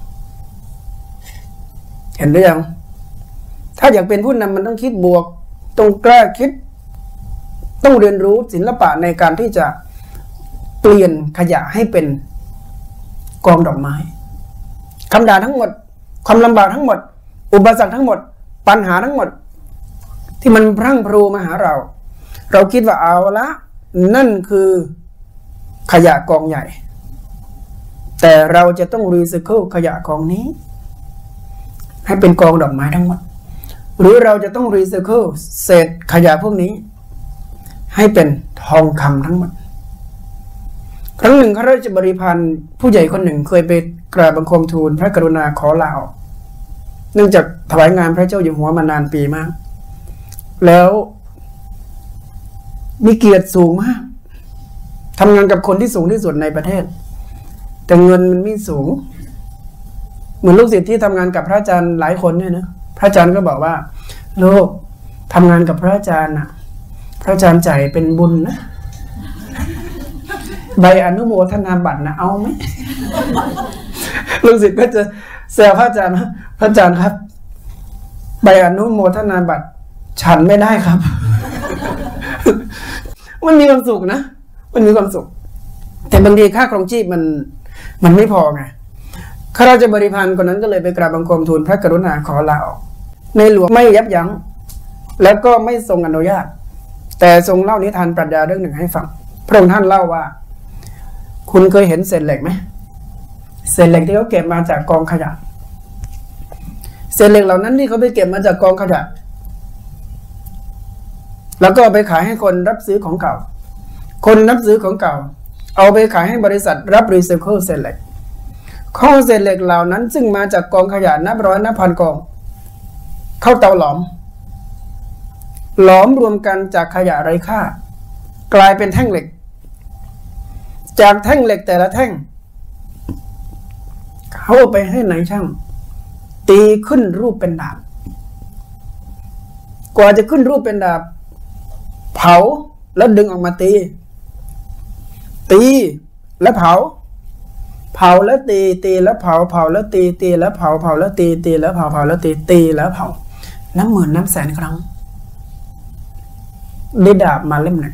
เห็นหรือยังถ้าอยากเป็นผู้นำมันต้องคิดบวกต้องกล้าคิดต้องเรียนรู้ศิลปะในการที่จะเปลี่ยนขยะให้เป็นกองดอกไม้คำด่าทั้งหมดความลำบากทั้งหมดอุปสรรคทั้งหมดปัญหาทั้งหมดที่มันพรั่งพรูมาหาเราเราคิดว่าเอาละนั่นคือขยะกองใหญ่แต่เราจะต้องรีไซเคิลขยะกองนี้ให้เป็นกองดอกไม้ทั้งหมดหรือเราจะต้องรีไซเคิลเศษขยะพวกนี้ให้เป็นทองคำทั้งหมดครั้งหนึ่งข้าราชบริพารผู้ใหญ่คนหนึ่งเคยไปกราบบังคมทูลพระกรุณาขอลาออกเนื่องจากถวายงานพระเจ้าอยู่หัวมานานปีมากแล้วมีเกียรติสูงมากทำงานกับคนที่สูงที่สุดในประเทศแต่เงินมันไม่สูงเหมือนลูกศิษย์ที่ทำงานกับพระอาจารย์หลายคนเนี่ยนะพระอาจารย์ก็บอกว่าลูกทำงานกับพระอาจารย์น่ะพระอาจารย์จ่ายเป็นบุญนะใบอนุโมทนาบัตรนะเอาไหมลูกศิษย์ก็จะแซวพระอาจารย์นะพระอาจารย์ครับใบอนุโมทนาบัตรฉันไม่ได้ครับ มันมีความสุขนะมันมีความสุขแต่บางทีค่าครองชีพมันมันไม่พอไงข้าราชบริพารคนนั้นก็เลยไปกราบบังคมทูลพระกรุณาขอลาออกในหลวงไม่ยับยั้งแล้วก็ไม่ทรงอนุญาตแต่ทรงเล่านิทานปรัชญาเรื่องหนึ่งให้ฟังพระองค์ท่านเล่าว่าคุณเคยเห็นเศษเหล็กไหมเศษเหล็กที่เขาเก็บมาจากกองขยะเศษเหล็กเหล่านั้นที่เขาไปเก็บมาจากกองขยะแล้วก็เอาไปขายให้คนรับซื้อของเก่าคนรับซื้อของเก่าเอาไปขายให้บริษัทรับรีไซเคิลเศษเหล็กข้อเศษเหล็กเหล่านั้นซึ่งมาจากกองขยะนับร้อยนับพันกองเข้าเตาหลอมหลอมรวมกันจากขยะไร้ค่ากลายเป็นแท่งเหล็กจากแท่งเหล็กแต่ละแท่งเขาเอาไปให้นายช่างตีขึ้นรูปเป็นดาบกว่าจะขึ้นรูปเป็นดาบเผาแล้วดึงออกมาตีตีแล้วเผาเผาแล้วตีตีแล้วเผาเผาแล้วตีตีแล้วเผาเผาแล้วตีตีแล้วเผาเผาแล้วตีตีแล้วเผาน้ำหมื่นน้ำแสนครั้งได้ดาบมาเล่มหนึ่ง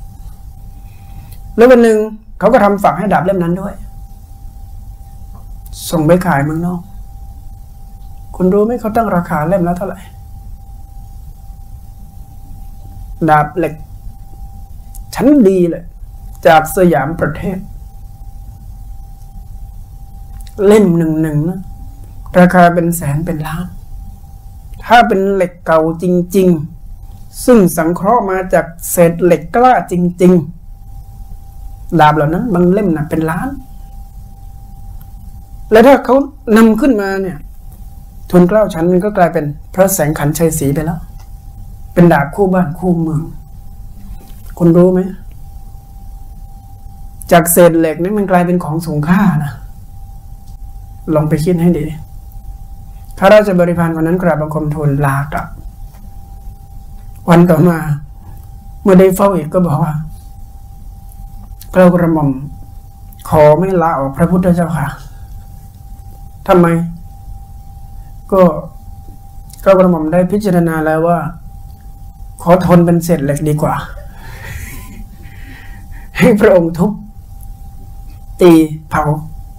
แล้ววันหนึ่งเขาก็ทำฝักให้ดาบเล่มนั้นด้วยส่งไปขายเมืองนอกคุณรู้ไหมเขาตั้งราคาเล่มละเท่าไหร่ดาบเหล็กชั้นดีเลยจากสยามประเทศเล่มหนึ่งหนึ่งนะราคาเป็นแสนเป็นล้านถ้าเป็นเหล็กเก่าจริงๆซึ่งสังเคราะห์มาจากเศษเหล็กกล้าจริงๆดาบเหล่านั้นบางเล่มน่ะเป็นล้านและถ้าเขานำขึ้นมาเนี่ยทุนเกล้าชั้นมันก็กลายเป็นพระแสงขันชัยศรีไปแล้วเป็นดาบคู่บ้านคู่เมืองคุณรู้ไหมจากเศษเหล็กนี่มันกลายเป็นของสูงค่านะลองไปคิดให้ดีข้าราชบริพารคนนั้นกราบบังคมทูลลากลับวันต่อมาเมื่อได้เฝ้าอีกก็บอกว่าเกล้ากระหม่อมขอไม่ลาออกพระพุทธเจ้าค่ะทำไมก็เกล้ากระหม่อมได้พิจารณาแล้วว่าขอทนเป็นเศษเหล็กดีกว่าให้พระองค์ทุบตีเผา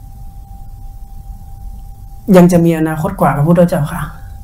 ยังจะมีอนาคตกว่าพระพุทธเจ้าค่ะ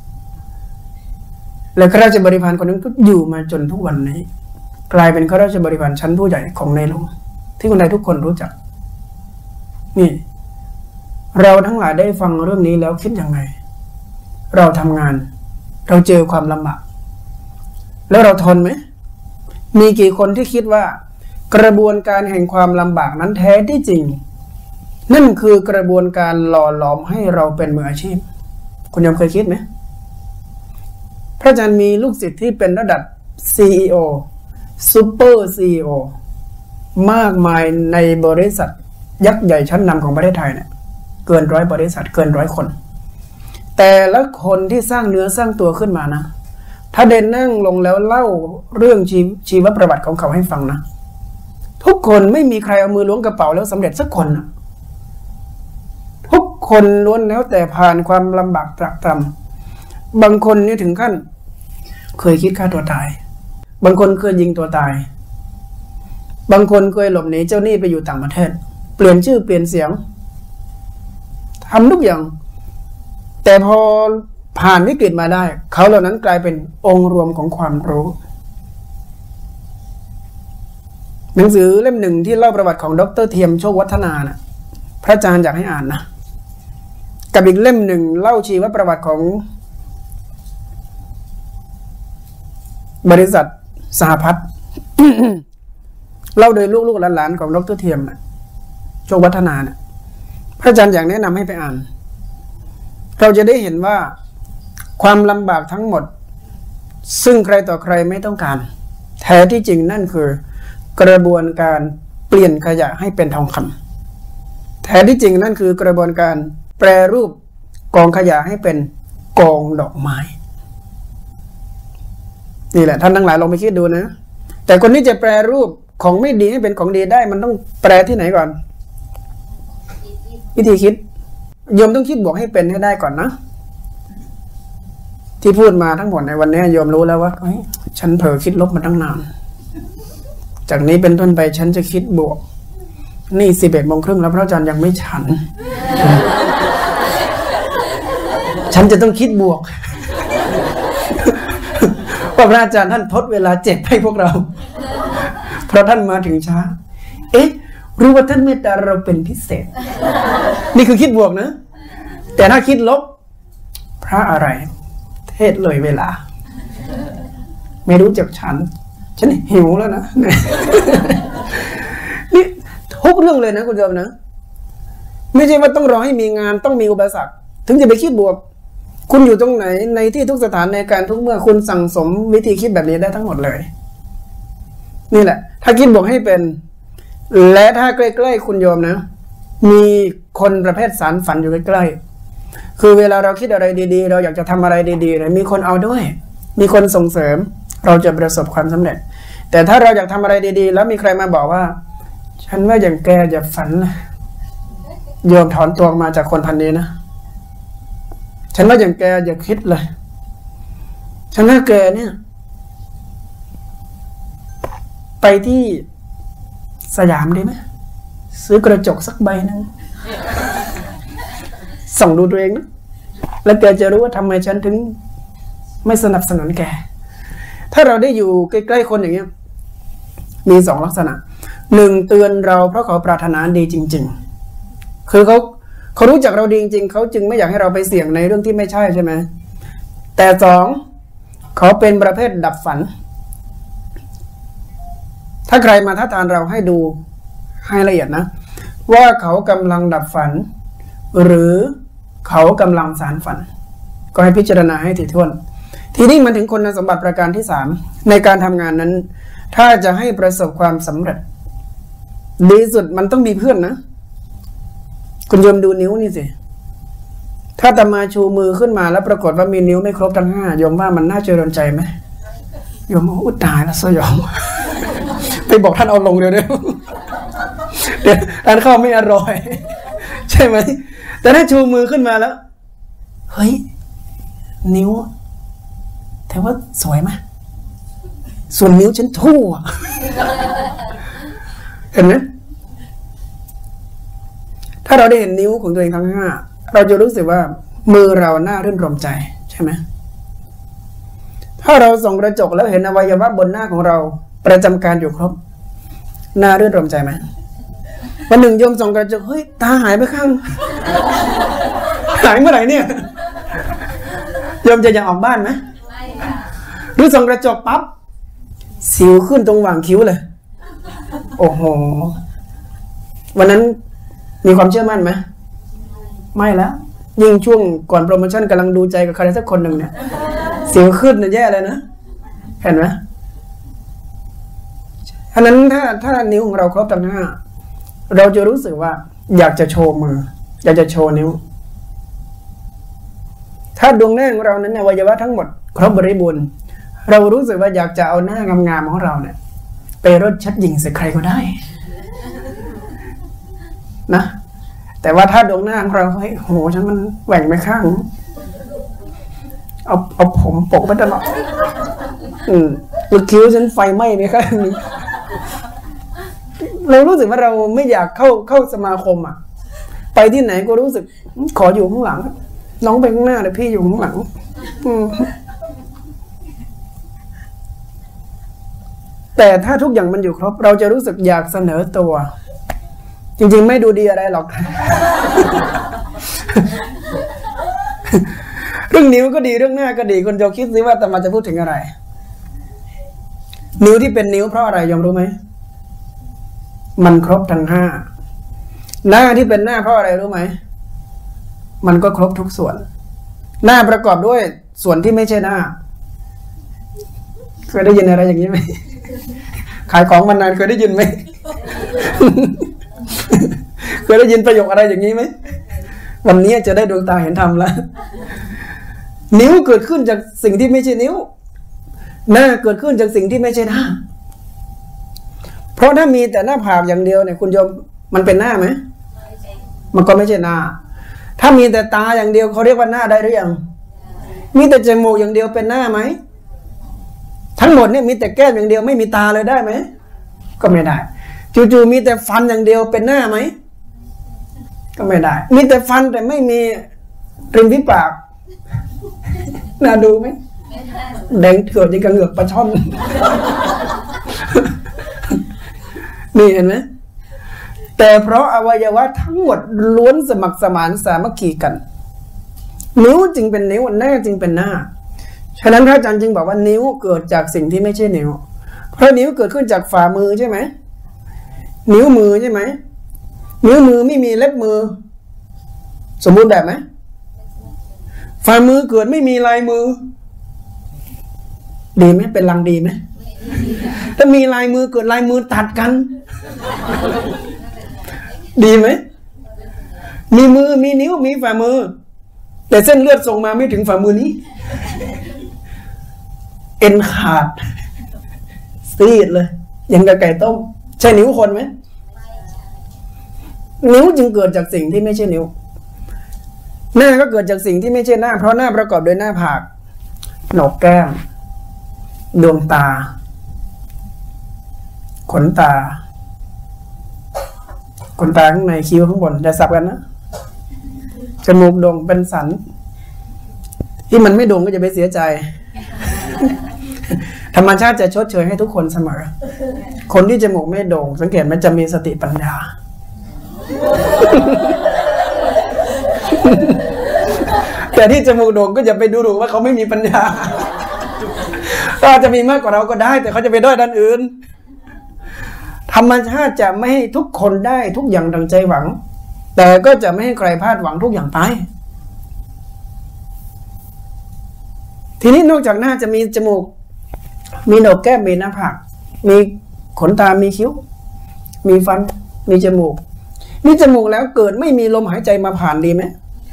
และข้าราชบริพารคนนั้นก็อยู่มาจนทุกวันนี้กลายเป็นข้าราชบริพารชั้นผู้ใหญ่ของในหลวงที่คนใดทุกคนรู้จักนี่เราทั้งหลายได้ฟังเรื่องนี้แล้วคิดยังไงเราทำงานเราเจอความลำบากแล้วเราทนไหมมีกี่คนที่คิดว่ากระบวนการแห่งความลำบากนั้นแท้ที่จริงนั่นคือกระบวนการหล่อหลอมให้เราเป็นมืออาชีพคุณยอมเคยคิดไหมพระอาจารย์มีลูกศิษย์ที่เป็นระดับ ซี อี โอ ซูเปอร์ ซี อี โอ มากมายในบริษัทยักษ์ใหญ่ชั้นนำของประเทศไทยเนี่ยเกินร้อยบริษัทเกินร้อยคนแต่ละคนที่สร้างเนื้อสร้างตัวขึ้นมานะถ้าเดินนั่งลงแล้วเล่าเรื่องชีชีวประวัติของเขาให้ฟังนะทุกคนไม่มีใครเอามือล้วงกระเป๋าแล้วสำเร็จสักคนนะทุกคนล้วนแล้วแต่ผ่านความลำบากตรากตรำบางคนนี่ถึงขั้นเคยคิดฆ่าตัวตายบางคนเคยยิงตัวตายบางคนเคยหลบหนีเจ้าหนี้ไปอยู่ต่างประเทศเปลี่ยนชื่อเปลี่ยนเสียงทำทุกอย่างแต่พอผ่านวิกฤตมาได้เขาเหล่านั้นกลายเป็นองค์รวมของความรู้หนังสือเล่มหนึ่งที่เล่าประวัติของดร.เทียมโชควัฒนานะพระอาจารย์อยากให้อ่านนะกับอีกเล่มหนึ่งเล่าชีวประวัติของบริษัทสหพัฒน์ เล่าโดยลูกๆหลานๆของดร.เทียมนะโชควัฒนานะพระอาจารย์อยากแนะนำให้ไปอ่านเราจะได้เห็นว่าความลำบากทั้งหมดซึ่งใครต่อใครไม่ต้องการแท้ที่จริงนั่นคือกระบวนการเปลี่ยนขยะให้เป็นทองคำแท้ที่จริงนั่นคือกระบวนการแปรรูปกองขยะให้เป็นกองดอกไม้นี่แหละท่านทั้งหลายลองไปคิดดูนะแต่คนที่จะแปรรูปของไม่ดีให้เป็นของดีได้มันต้องแปรที่ไหนก่อนวิธีคิดโยมต้องคิดบวกให้เป็นให้ได้ก่อนนะที่พูดมาทั้งหมดในวันนี้โยมรู้แล้วว่าฉันเผลอคิดลบมาตั้งนานจากนี้เป็นต้นไปฉันจะคิดบวกนี่สิบเอ็ดโมงครึ่งแล้วพระอาจารย์ยังไม่ฉัน ฉันจะต้องคิดบวก เพราะพระอาจารย์ท่านทดเวลาเจ็บให้พวกเรา เพราะท่านมาถึงช้าเอ๊ะรู้ว่าท่านเมตตาเราเป็นพิเศษ นี่คือคิดบวกนะแต่ถ้าคิดลบพระอะไรเทศเลยเวลาไม่รู้จักฉันฉันหิวแล้วนะ นี่ทุกเรื่องเลยนะคุณโยมนะไม่ใช่ว่าต้องรอให้มีงานต้องมีอุปสรรคถึงจะไปคิดบวกคุณอยู่ตรงไหนในที่ทุกสถานในการทุกเมื่อคุณสั่งสมวิธีคิดแบบนี้ได้ทั้งหมดเลยนี่แหละถ้าคิดบวกให้เป็นและถ้าใกล้ๆคุณโยมนะมีคนประเภทสารฝันอยู่ใกล้ๆคือเวลาเราคิดอะไรดีๆเราอยากจะทำอะไรดีๆเลยมีคนเอาด้วยมีคนส่งเสริมเราจะประสบความสำเร็จแต่ถ้าเราอยากทำอะไรดีๆแล้วมีใครมาบอกว่าฉันว่าอย่างแกอย่าฝันนะโยมถอนตัวมาจากคนพันนี้นะฉันว่าอย่างแกอย่าคิดเลยฉันว่าแกเนี่ยไปที่สยามดีไหมซื้อกระจกสักใบนึงส่องดูตัวเองนะแล้วแกจะรู้ว่าทำไมฉันถึงไม่สนับสนุนแกถ้าเราได้อยู่ใกล้ๆคนอย่างเงี้ยมีสองลักษณะหนึ่งเตือนเราเพราะเขาปรารถนาดีจริงๆคือเขาเขารู้จักเราดีจริงๆเขาจึงไม่อยากให้เราไปเสี่ยงในเรื่องที่ไม่ใช่ใช่ไหมแต่สองเขาเป็นประเภทดับฝันถ้าใครมาท้าทานเราให้ดูให้ละเอียดนะว่าเขากำลังดับฝันหรือเขากำลังสารฝันก็ให้พิจารณาให้ถี่ถ้วนทีนี้มันถึงคุณสมบัติประการที่สามในการทำงานนั้นถ้าจะให้ประสบความสำเร็จดีสุดมันต้องมีเพื่อนนะคุณโยมดูนิ้วนี่สิถ้าตมาชูมือขึ้นมาแล้วปรากฏว่ามีนิ้วไม่ครบทั้งห้าโยมว่ามันน่าเจริญใจไหมโยมอุตตายแล้วสยอง ไปบอกท่านเอาลงเร็วๆ เดี๋ยวท่านเข้าไม่อร่อย ใช่ไหมแต่ถ้าชูมือขึ้นมาแล้วเฮ้ยนิ้วแต่ว่าสวยไหมส่วนนิ้วฉันทั่ว เห็นไหมถ้าเราได้เห็นนิ้วของตัวเองทั้งห้าเราจะรู้สึกว่ามือเราน่ารื่นรมใจใช่ไหมถ้าเราส่องกระจกแล้วเห็นอวัยวะบนหน้าของเราประจำการอยู่ครบน่ารื่นรมใจไหมวันหนึ่งโยมส่องกระจกเฮ้ยตาหายไปข้าง หายเมื่อไหร่เนี่ยโยมจะอยากออกบ้านไหมหรือส่องกระจกปั๊บสิวขึ้นตรงหว่างคิ้วเลยโอ้โหวันนั้นมีความเชื่อมั่นไหมไม่แล้วยิ่งช่วงก่อนโปรโมชั่นกำลังดูใจกับใครสักคนหนึ่งเนี่ยสิวขึ้นเนี่ยแย่เลยนะเห็นไหมอันนั้นถ้าถ้านิ้วของเราครบทั้งห้าเราจะรู้สึกว่าอยากจะโชว์มืออยากจะโชว์นิ้วถ้าดวงหน้าของเรานั้นอวัยวะทั้งหมดครบบริบูรณ์เรารู้สึกว่าอยากจะเอาหน้างามๆของเราเนี่ยไปรดชัดยิงใส่ใครก็ได้นะแต่ว่าถ้าดวงหน้าของเราเฮ้ยโหฉันมันแหว่งไปข้างเอาเอาผมปกไปตลอดอืมลูกคิ้วฉันไฟไหม้ไปข้างนึงเรารู้สึกว่าเราไม่อยากเข้าเข้าสมาคมอ่ะไปที่ไหนก็รู้สึกขออยู่ข้างหลังน้องไปข้างหน้าแต่พี่อยู่ข้างหลังแต่ถ้าทุกอย่างมันอยู่ครบเราจะรู้สึกอยากเสนอตัวจริงๆไม่ดูดีอะไรหรอก เรื่องนิ้วก็ดีเรื่องหน้าก็ดีคุณโยคิดซิว่าแต่มาจะพูดถึงอะไรนิ้วที่เป็นนิ้วเพราะอะไรยอมรู้ไหมมันครบทั้งห้าหน้าที่เป็นหน้าเพราะอะไรรู้ไหมมันก็ครบทุกส่วนหน้าประกอบด้วยส่วนที่ไม่ใช่หน้าเคยได้ยินอะไรอย่างนี้ไหมขายของมานานเคยได้ยินไหมเคยได้ยินประโยคอะไรอย่างนี้ไหมวันนี้จะได้ดวงตาเห็นธรรมแล้วนิ้วเกิดขึ้นจากสิ่งที่ไม่ใช่นิ้วหน้าเกิดขึ้นจากสิ่งที่ไม่ใช่หน้าเพราะถ้ามีแต่หน้าผากอย่างเดียวเนี่ยคุณโยมมันเป็นหน้าไหมมันก็ไม่ใช่หน้าถ้ามีแต่ตาอย่างเดียวเขาเรียกว่าหน้าได้หรือยังมีแต่จมูกอย่างเดียวเป็นหน้าไหมทั้งหมดเนี่ยมีแต่แก้มอย่างเดียวไม่มีตาเลยได้ไหมก็ไม่ได้จู่ๆมีแต่ฟันอย่างเดียวเป็นหน้าไหมก็ไม่ได้มีแต่ฟันแต่ไม่มีริมฝีปากน่าดูไหมแดงเถื่อนยังกระเหงือกปลาช่อนนี่เห็นไหมแต่เพราะอวัยวะทั้งหมดล้วนสมัครสมานสามัคคีกันนิ้วจึงเป็นนิ้วหน้าจึงเป็นหน้าฉะนั้นพระอาจารย์จึงบอกว่านิ้วเกิดจากสิ่งที่ไม่ใช่นิ้วเพราะนิ้วเกิดขึ้นจากฝ่ามือใช่ไหมนิ้วมือใช่ไหมนิ้วมือไม่มีเล็บมือสมบูรณ์แบบไหมฝ่ามือเกิดไม่มีลายมือดีไหมเป็นลังดีไหมถ้ามีลายมือเกิดลายมือตัดกันดีไหมมีมือมีนิ้วมีฝ่ามือแต่เส้นเลือดส่งมาไม่ถึงฝ่ามือนี้เอ็นขาดซีดเลยยังกับไก่ต้มใช่นิ้วคนไหมนิ้วจึงเกิดจากสิ่งที่ไม่ใช่นิ้วหน้าก็เกิดจากสิ่งที่ไม่ใช่หน้าเพราะหน้าประกอบด้วยหน้าผากโหนกแก้มดวงตาขนตาขนตาข้างในคิ้วข้างบนจะสับกันนะจมูกโด่งเป็นสันที่มันไม่โด่งก็จะไปเสียใจธรรมชาติจะชดเชยให้ทุกคนเสมอคนที่จมูกไม่โด่งสังเกตมันจะมีสติปัญญาแต่ที่จมูกโด่งก็อย่าไปดูถูกว่าเขาไม่มีปัญญาก็อาจจะมีมากกว่าเราก็ได้แต่เขาจะไปด้อยด้านอื่นธรรมชาติจะไม่ให้ทุกคนได้ทุกอย่างดังใจหวังแต่ก็จะไม่ให้ใครพลาดหวังทุกอย่างไปทีนี้นอกจากหน้าจะมีจมูกมีโหนกแก้มมีหน้าผากมีขนตามีคิ้วมีฟันมีจมูกมีจมูกแล้วเกิดไม่มีลมหายใจมาผ่านดีไหม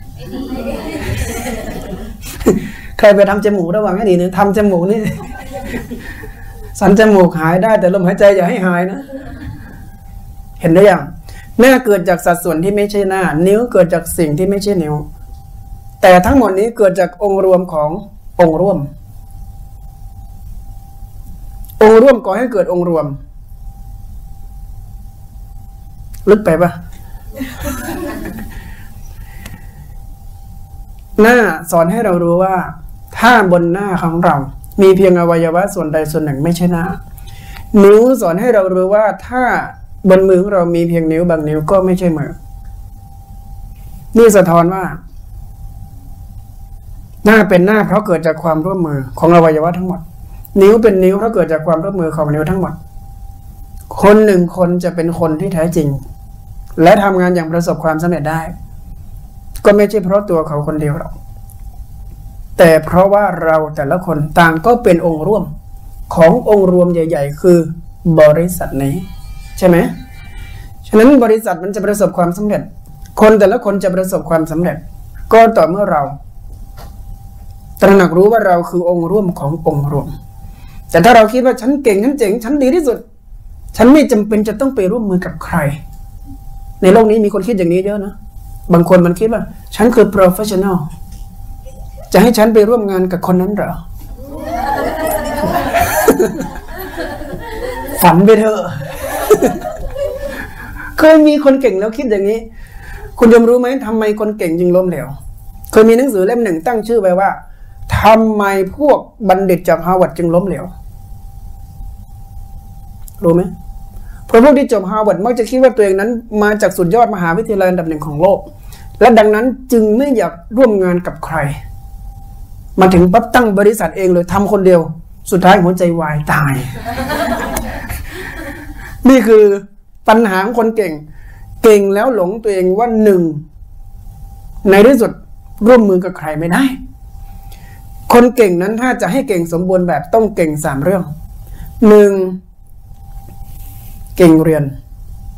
ใครไปทำจมูกระหว่างให้ดีเนี่ยทำจมูกนี่สันจมูกหายได้แต่ลมหายใจอย่าให้หายนะเห็นได้ยังหน้าเกิดจากสัดส่วนที่ไม่ใช่หน้านิ้วเกิดจากสิ่งที่ไม่ใช่นิ้วแต่ทั้งหมดนี้เกิดจากองค์รวมขององค์ร่วมองค์ร่วมก่อให้เกิดองค์รวมลึกไปปะหน้าสอนให้เรารู้ว่าถ้าบนหน้าของเรามีเพียงอวัยวะส่วนใดส่วนหนึ่งไม่ใช่หน้านิ้วสอนให้เรารู้ว่าถ้าบนมือของเรามีเพียงนิ้วบางนิ้วก็ไม่ใช่มือนี่สะท้อนว่าหน้าเป็นหน้าเพราะเกิดจากความร่วมมือของอวัยวะทั้งหมดนิ้วเป็นนิ้วเพราะเกิดจากความร่วมมือของนิ้วทั้งหมดคนหนึ่งคนจะเป็นคนที่แท้จริงและทำงานอย่างประสบความสำเร็จได้ก็ไม่ใช่เพราะตัวเขาคนเดียวหรอกแต่เพราะว่าเราแต่ละคนต่างก็เป็นองค์ร่วมขององค์รวมใหญ่ๆคือบริษัทนี้ใช่ไหมฉะนั้นบริษัทมันจะประสบความสำเร็จคนแต่ละคนจะประสบความสำเร็จก็ต่อเมื่อเราตระหนักรู้ว่าเราคือองค์ร่วมขององค์รวมแต่ถ้าเราคิดว่าฉันเก่งฉันเจ๋งฉันดีที่สุดฉันไม่จำเป็นจะต้องไปร่วมมือกับใครในโลกนี้มีคนคิดอย่างนี้เยอะนะบางคนมันคิดว่าฉันคือ professional จะให้ฉันไปร่วมงานกับคนนั้นเหรอ ฝันไปเถอะ เคยมีคนเก่งแล้วคิดอย่างนี้คุณยอมรู้ไหมทำไมคนเก่งจึงล้มเหลวเคยมีหนังสือเล่มหนึ่งตั้งชื่อไว้ว่าทำไมพวกบัณฑิตจากฮาร์วาร์ดจึงล้มเหลวรู้ไหมเพราะพวกที่จบฮาร์วาร์ดมักจะคิดว่าตัวเองนั้นมาจากสุดยอดมหาวิทยาลัยอันดับหนึ่งของโลกและดังนั้นจึงไม่อยากร่วมงานกับใครมาถึงปั๊บตั้งบริษัทเองเลยทำคนเดียวสุดท้ายหัวใจวายตาย นี่คือปัญหาของคนเก่งเก่งแล้วหลงตัวเองว่าหนึ่งในที่สุดร่วมมือกับใครไม่ได้คนเก่งนั้นถ้าจะให้เก่งสมบูรณ์แบบต้องเก่งสามเรื่องหนึ่งเก่งเรียน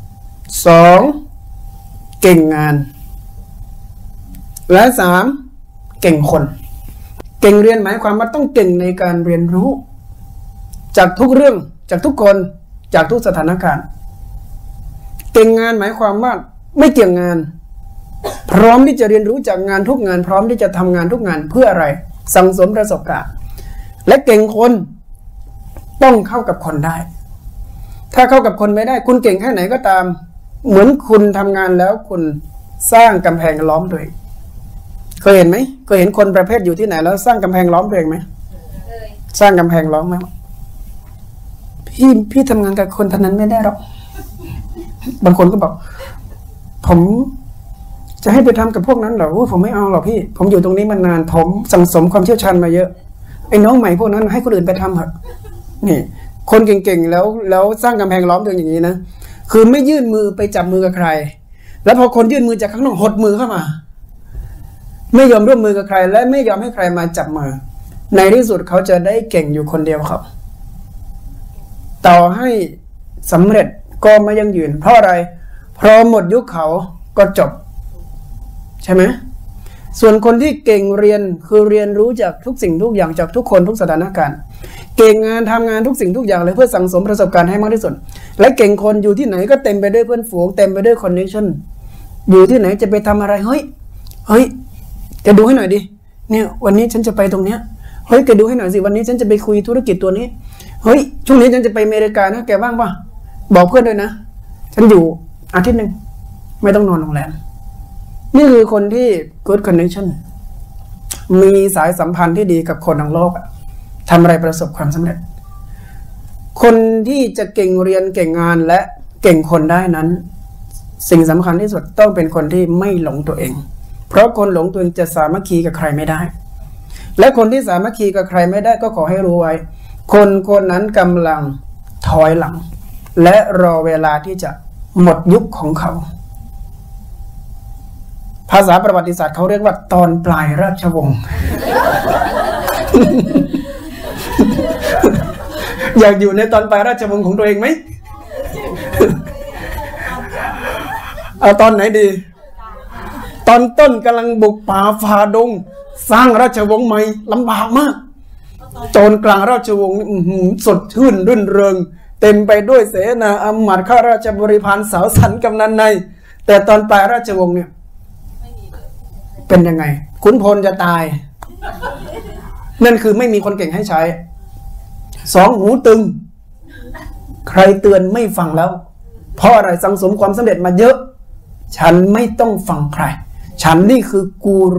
สองเก่งงานและสามเก่งคนเก่งเรียนหมายความว่าต้องเก่งในการเรียนรู้จากทุกเรื่องจากทุกคนจากทุกสถานการณ์เก่งงานหมายความว่าไม่เกี่ยงงานพร้อมที่จะเรียนรู้จากงานทุกงานพร้อมที่จะทำงานทุกงานเพื่ออะไรสั่งสมประสบการณ์และเก่งคนต้องเข้ากับคนได้ถ้าเข้ากับคนไม่ได้คุณเก่งแค่ไหนก็ตามเหมือนคุณทำงานแล้วคุณสร้างกำแพงล้อมตัวเองเคยเห็นไหมเคยเห็นคนประเภทอยู่ที่ไหนแล้วสร้างกำแพงล้อมตัวเองไหมสร้างกำแพงล้อมไหมพี่พี่ทำงานกับคนท่านั้นไม่ได้หรอกบางคนก็บอกผมจะให้ไปทำกับพวกนั้นเหรอผมไม่เอาหรอกพี่ผมอยู่ตรงนี้มานานผมสั่งสมความเชี่ยวชาญมาเยอะไอ้น้องใหม่พวกนั้นให้คนอื่นไปทำเถอะนี่คนเก่งๆแล้วแล้วสร้างกำแพงล้อมตัวอย่างนี้นะคือไม่ยื่นมือไปจับมือกับใครแล้วพอคนยื่นมือจากข้างนอกหดมือเข้ามาไม่ยอมร่วมมือกับใครและไม่ยอมให้ใครมาจับมือในที่สุดเขาจะได้เก่งอยู่คนเดียวครับต่อให้สำเร็จก็ไม่ยั่งยืนเพราะอะไรเพราะหมดยุคเขาก็จบใช่ไหมส่วนคนที่เก่งเรียนคือเรียนรู้จากทุกสิ่งทุกอย่างจากทุกคนทุกสถานการณ์เก่งงานทำงานทุกสิ่งทุกอย่างเลยเพื่อสั่งสมประสบการณ์ให้มากที่สุดและเก่งคนอยู่ที่ไหนก็เต็มไปด้วยเพื่อนฝูงเต็มไปด้วยคอนเนคชั่นอยู่ที่ไหนจะไปทำอะไรเฮ้ยเฮ้ยแกดูให้หน่อยดิเนี่ยวันนี้ฉันจะไปตรงเนี้ยเฮ้ยแกดูให้หน่อยสิวันนี้ฉันจะไปคุยธุรกิจตัวนี้เฮ้ยช่วงนี้ฉันจะไปอเมริกานะแกว่างป่ะบอกเพื่อนด้วยนะฉันอยู่อาทิตย์หนึ่งไม่ต้องนอนโรงแรมนี่คือคนที่ good connection มีสายสัมพันธ์ที่ดีกับคนทั้งโลกทำอะไรประสบความสำเร็จคนที่จะเก่งเรียนเก่งงานและเก่งคนได้นั้นสิ่งสำคัญที่สุดต้องเป็นคนที่ไม่หลงตัวเองเพราะคนหลงตัวเองจะสามัคคีกับใครไม่ได้และคนที่สามัคคีกับใครไม่ได้ก็ขอให้รู้ไว้คนคนนั้นกำลังถอยหลังและรอเวลาที่จะหมดยุคของเขาภาษาประวัติศาสตร์เขาเรียกว่าตอนปลายราชวงศ์ อยากอยู่ในตอนปลายราชวงศ์ของตัวเองไหม เอาตอนไหนดีตอนต้นกำลังบุกป่าฝ่าดงสร้างราชวงศ์ใหม่ลำบากมากตอนกลางราชวงศ์สดชื่นรื่นเริงเต็มไปด้วยเสนาอำมาตย์ข้าราชบริพารสาวสันกำนันในแต่ตอนปลายราชวงศ์เนี่ยเป็นยังไงขุนพลจะตายนั่นคือไม่มีคนเก่งให้ใช้สองหูตึงใครเตือนไม่ฟังแล้วเพราะอะไรสังสมความสำเร็จมาเยอะฉันไม่ต้องฟังใครฉันนี่คือกูรู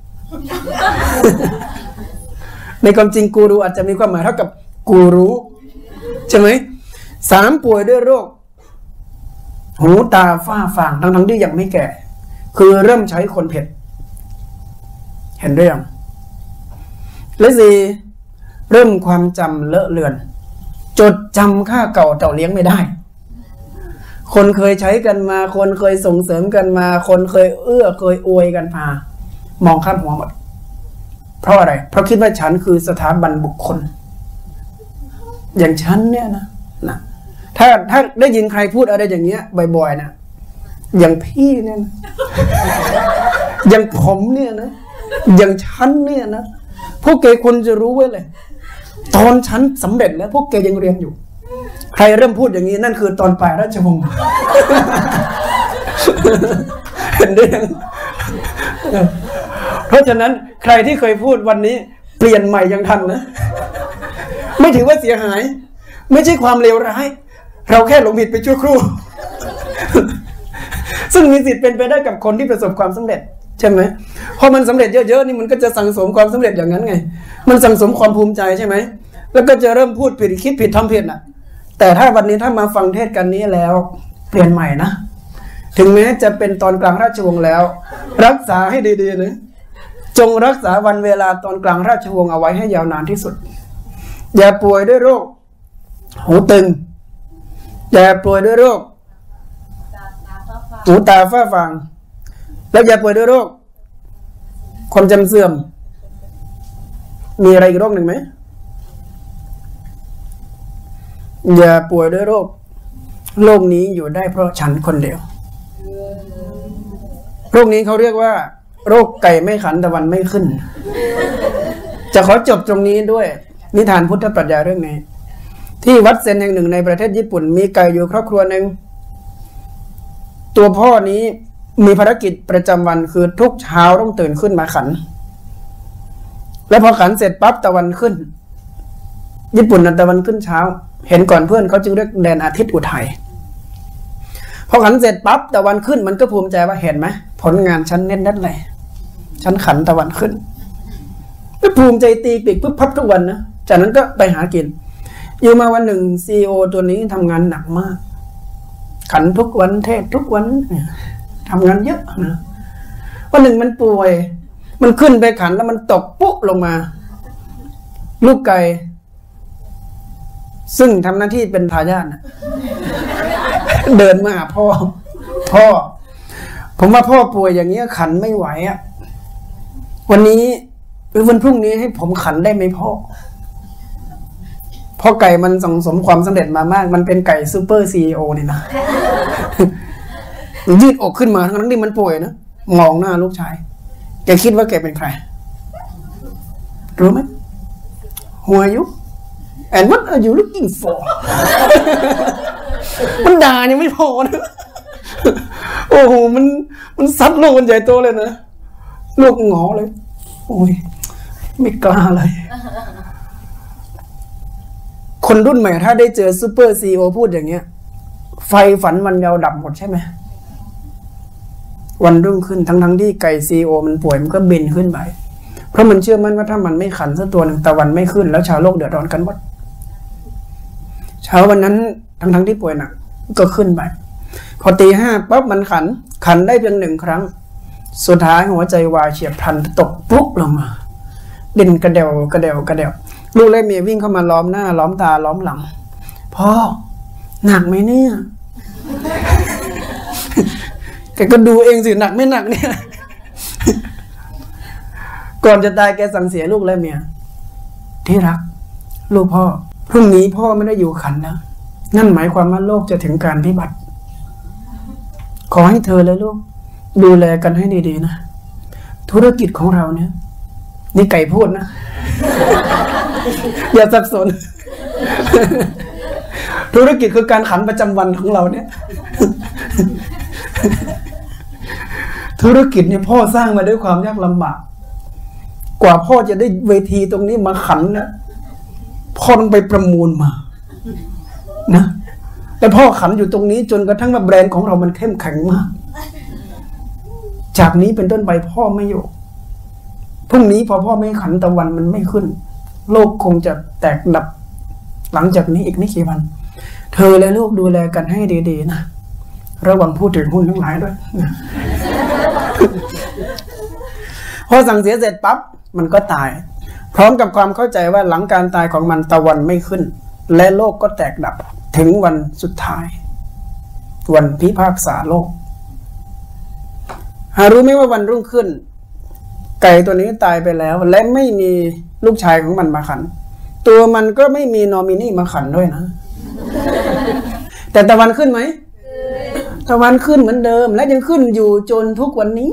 ในความจริงกูรูอาจจะมีความหมายเท่ากับกูรู้ใช่ไหมสามป่วยด้วยโรคหูตาฝ้าฟางทั้งทั้งที่ยังไม่แก่คือเริ่มใช้คนเผ็ดเห็นเรื่องและสี่เริ่มความจำเลอะเลือนจดจำค่าเก่าเต่าเลี้ยงไม่ได้คนเคยใช้กันมาคนเคยส่งเสริมกันมาคนเคยเอื้อเคยอวยกันมามองข้ามหัวหมดเพราะอะไรเพราะคิดว่าฉันคือสถาบันบุคคลอย่างฉันเนี่ยนะนะถ้าถ้าได้ยินใครพูดอะไรอย่างเงี้ยบ่อยๆนะอย่างพี่เนี่ยนะอย่างผมเนี่ยนะอย่างฉันเนี่ยนะพวกแกควรจะรู้ไว้เลยตอนฉันสำเร็จแล้วพวกแกยังเรียนอยู่ใครเริ่มพูดอย่างนี้นั่นคือตอนปลายราชวงศ์เห็นได้ยังเพราะฉะนั้นใครที่เคยพูดวันนี้เปลี่ยนใหม่ยังทันนะไม่ถือว่าเสียหายไม่ใช่ความเลวร้ายเราแค่หลงผิดไปชั่วครู่ซึ่งมีสิทธิ์เป็นไปได้กับคนที่ประสบความสำเร็จใช่ไหมพอมันสำเร็จเยอะๆนี่มันก็จะสั่งสมความสำเร็จอย่างนั้นไงมันสั่งสมความภูมิใจใช่ไหมแล้วก็จะเริ่มพูดผิดคิดผิดทำผิดอ่ะแต่ถ้าวันนี้ถ้ามาฟังเทศกันนี้แล้วเปลี่ยนใหม่นะถึงแม้จะเป็นตอนกลางราชวงศ์แล้วรักษาให้ดีๆนะจงรักษาวันเวลาตอนกลางราชวงศ์เอาไว้ให้ยาวนานที่สุดอย่าป่วยด้วยโรคหูตึงอย่าป่วยด้วยโรคหูตาฝ้าฟางแล้วอย่าป่วยด้วยโรคความจำเสื่อมมีอะไรอีกโรคหนึ่งไหมอย่าป่วยด้วยโรคโลกนี้อยู่ได้เพราะฉันคนเดียวโรคนี้เขาเรียกว่าโรคไก่ไม่ขันตะวันไม่ขึ้นจะขอจบตรงนี้ด้วยนิทานพุทธปรัชญาเรื่องนี้ที่วัดเซนแห่งหนึ่งในประเทศญี่ปุ่นมีไก่อยู่ครอบครัวหนึ่งตัวพ่อนี้มีภารกิจประจำวันคือทุกเช้าต้องตื่นขึ้นมาขันแล้วพอขันเสร็จปั๊บตะวันขึ้นญี่ปุ่นตะวันขึ้นเช้าเห็นก่อนเพื่อนเขาจึงเรียกแดนอาทิตย์อุทัยพอขันเสร็จปั๊บตะวันขึ้นมันก็ภูมิใจว่าเห็นไหมผลงานฉันเน้นนัดเลยฉันขันตะวันขึ้นก็ภูมิใจตีปีกปุ๊บพับทุกวันนะจากนั้นก็ไปหากินอยู่มาวันหนึ่งซีอีโอตัวนี้ทำงานหนักมากขันทุกวันเทศทุกวันทำงานเยอะนะวันหนึ่งมันป่วยมันขึ้นไปขันแล้วมันตกปุ๊บลงมาลูกไก่ซึ่งทำหน้าที่เป็นทายาทนะเดินมาหาพ่อพ่อผมว่าพ่อป่วยอย่างนี้ขันไม่ไหวอ่ะวันนี้หรือวันพรุ่งนี้ให้ผมขันได้ไหมพ่อพ่อไก่มันสังสมความสำเร็จมามากมันเป็นไก่ซูเปอร์ซีอีโอนี่นะยืดอกขึ้นมาทั้งนั้นที่มันป่วยนะมองหน้าลูกชายแกคิดว่าแกเป็นใครรู้ไหม Who are you and what are you looking for มันด่ายังไม่พอนะโอ้โหมันมันซัดลูกมันใหญ่โตเลยนะลูกงอเลยโอ้ยไม่กล้าเลยคนรุ่นใหม่ถ้าได้เจอซูเปอร์ซีอีโอพูดอย่างเงี้ยไฟฝันมันยาวดับหมดใช่ไหมวันรุ่งขึ้นทั้งทั้งที่ไก่ซีอีโอมันป่วยมันก็บินขึ้นไปเพราะมันเชื่อมั่นว่าถ้ามันไม่ขันสักตัวหนึ่งตะวันไม่ขึ้นแล้วชาวโลกเดือดร้อนกันหมดเช้าวันนั้นทั้งทั้งที่ป่วยหนักก็ขึ้นไปพอตีห้าปั๊บมันขันขันได้เพียงหนึ่งครั้งสุดท้ายหัวใจวายเฉียบพลันตกปุ๊บลงมาดินกระเดวกระเดวกระเดวลูกเล่เมียวิ่งเข้ามาล้อมหน้าล้อมตาล้อมหลังพ่อหนักไหมเนี่ยแกก็ดูเองสิหนักไม่หนักเนี่ยก่อนจะตายแกสั่งเสียลูกและเมียที่รักลูกพ่อพรุ่งนี้พ่อไม่ได้อยู่ขันนะนั่นหมายความว่าโลกจะถึงการพิบัติขอให้เธอและลูกดูแลกันให้ดีๆนะธุรกิจของเราเนี่ยนี่ไก่พูดนะอย่าสับสนธุรกิจคือการขันประจำวันของเราเนี่ยธุรกิจเนี่ยพ่อสร้างมาด้วยความยากลำบากกว่าพ่อจะได้เวทีตรงนี้มาขันนะพ่อต้องไปประมูลมานะแต่พ่อขันอยู่ตรงนี้จนกระทั่งว่าแบรนด์ของเรามันเข้มแข็งมากจากนี้เป็นต้นไปพ่อไม่อยู่พรุ่งนี้พอพ่อไม่ขันตะวันมันไม่ขึ้นโลกคงจะแตกดับหลังจากนี้อีกไม่กี่วันเธอและลูกดูแลกันให้ดีๆนะระวังพูดถึงหุ้นทั้งหลายด้วยนะพอสั่งเสียเสร็จปั๊บมันก็ตายพร้อมกับความเข้าใจว่าหลังการตายของมันตะวันไม่ขึ้นและโลกก็แตกดับถึงวันสุดท้ายวันพิพากษาโลกหารู้ไหมว่าวันรุ่งขึ้นไก่ตัวนี้ตายไปแล้วและไม่มีลูกชายของมันมาขันตัวมันก็ไม่มีนอมินีมาขันด้วยนะแต่ตะวันขึ้นไหมตะวันขึ้นเหมือนเดิมและยังขึ้นอยู่จนทุกวันนี้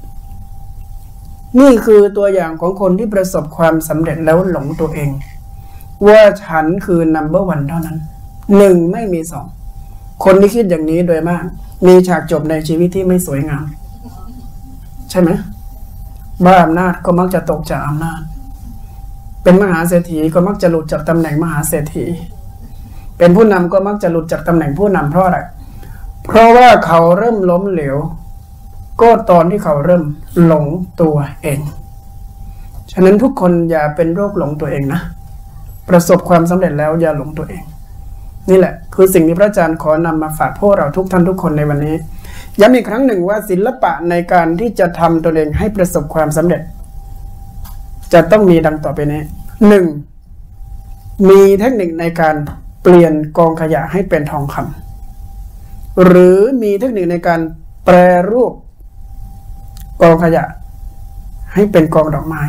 นี่คือตัวอย่างของคนที่ประสบความสำเร็จแล้วหลงตัวเองว่าฉันคือ นัมเบอร์ วันเท่านั้นหนึ่งไม่มีสองคนที่คิดอย่างนี้โดยมากมีฉากจบในชีวิตที่ไม่สวยงามใช่ไหมบ้าอำนาจก็มักจะตกจากอำนาจเป็นมหาเศรษฐีก็มักจะหลุดจากตำแหน่งมหาเศรษฐีเป็นผู้นำก็มักจะหลุดจากตำแหน่งผู้นำเพราะอะไรเพราะว่าเขาเริ่มล้มเหลวก็ตอนที่เขาเริ่มหลงตัวเองฉะนั้นทุกคนอย่าเป็นโรคหลงตัวเองนะประสบความสำเร็จแล้วอย่าหลงตัวเองนี่แหละคือสิ่งที่พระอาจารย์ขอนำมาฝากพวกเราทุกท่านทุกคนในวันนี้ย้ำอีกครั้งหนึ่งว่าศิลปะในการที่จะทำตัวเองให้ประสบความสำเร็จจะต้องมีดังต่อไปนี้หนึ่งมีเทคนิคในการเปลี่ยนกองขยะให้เป็นทองคำหรือมีเทคนิคในการแปรรูปกองขยะให้เป็นกองดอกไม้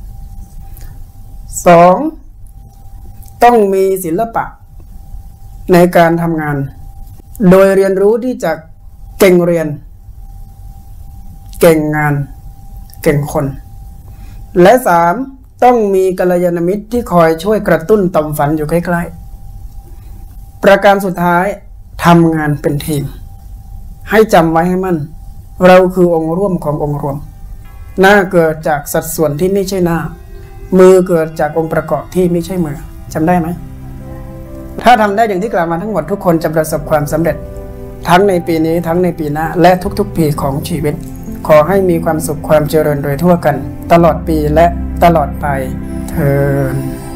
สองต้องมีศิลปะในการทำงานโดยเรียนรู้ที่จะเก่งเรียนเก่งงานเก่งคนและสามต้องมีกัลยาณมิตรที่คอยช่วยกระตุ้นต่อมฝันอยู่ใกล้ๆประการสุดท้ายทำงานเป็นทีมให้จำไว้ให้มั่นเราคือองค์ร่วมขององค์รวมหน้าเกิดจากสัดส่วนที่ไม่ใช่หน้ามือเกิดจากองค์ประกอบที่ไม่ใช่มือจำได้ไหมถ้าทำได้อย่างที่กล่าวมาทั้งหมดทุกคนจะประสบความสำเร็จทั้งในปีนี้ทั้งในปีหน้าและทุกๆปีของชีวิตขอให้มีความสุขความเจริญโดยทั่วกันตลอดปีและตลอดไปเทอญ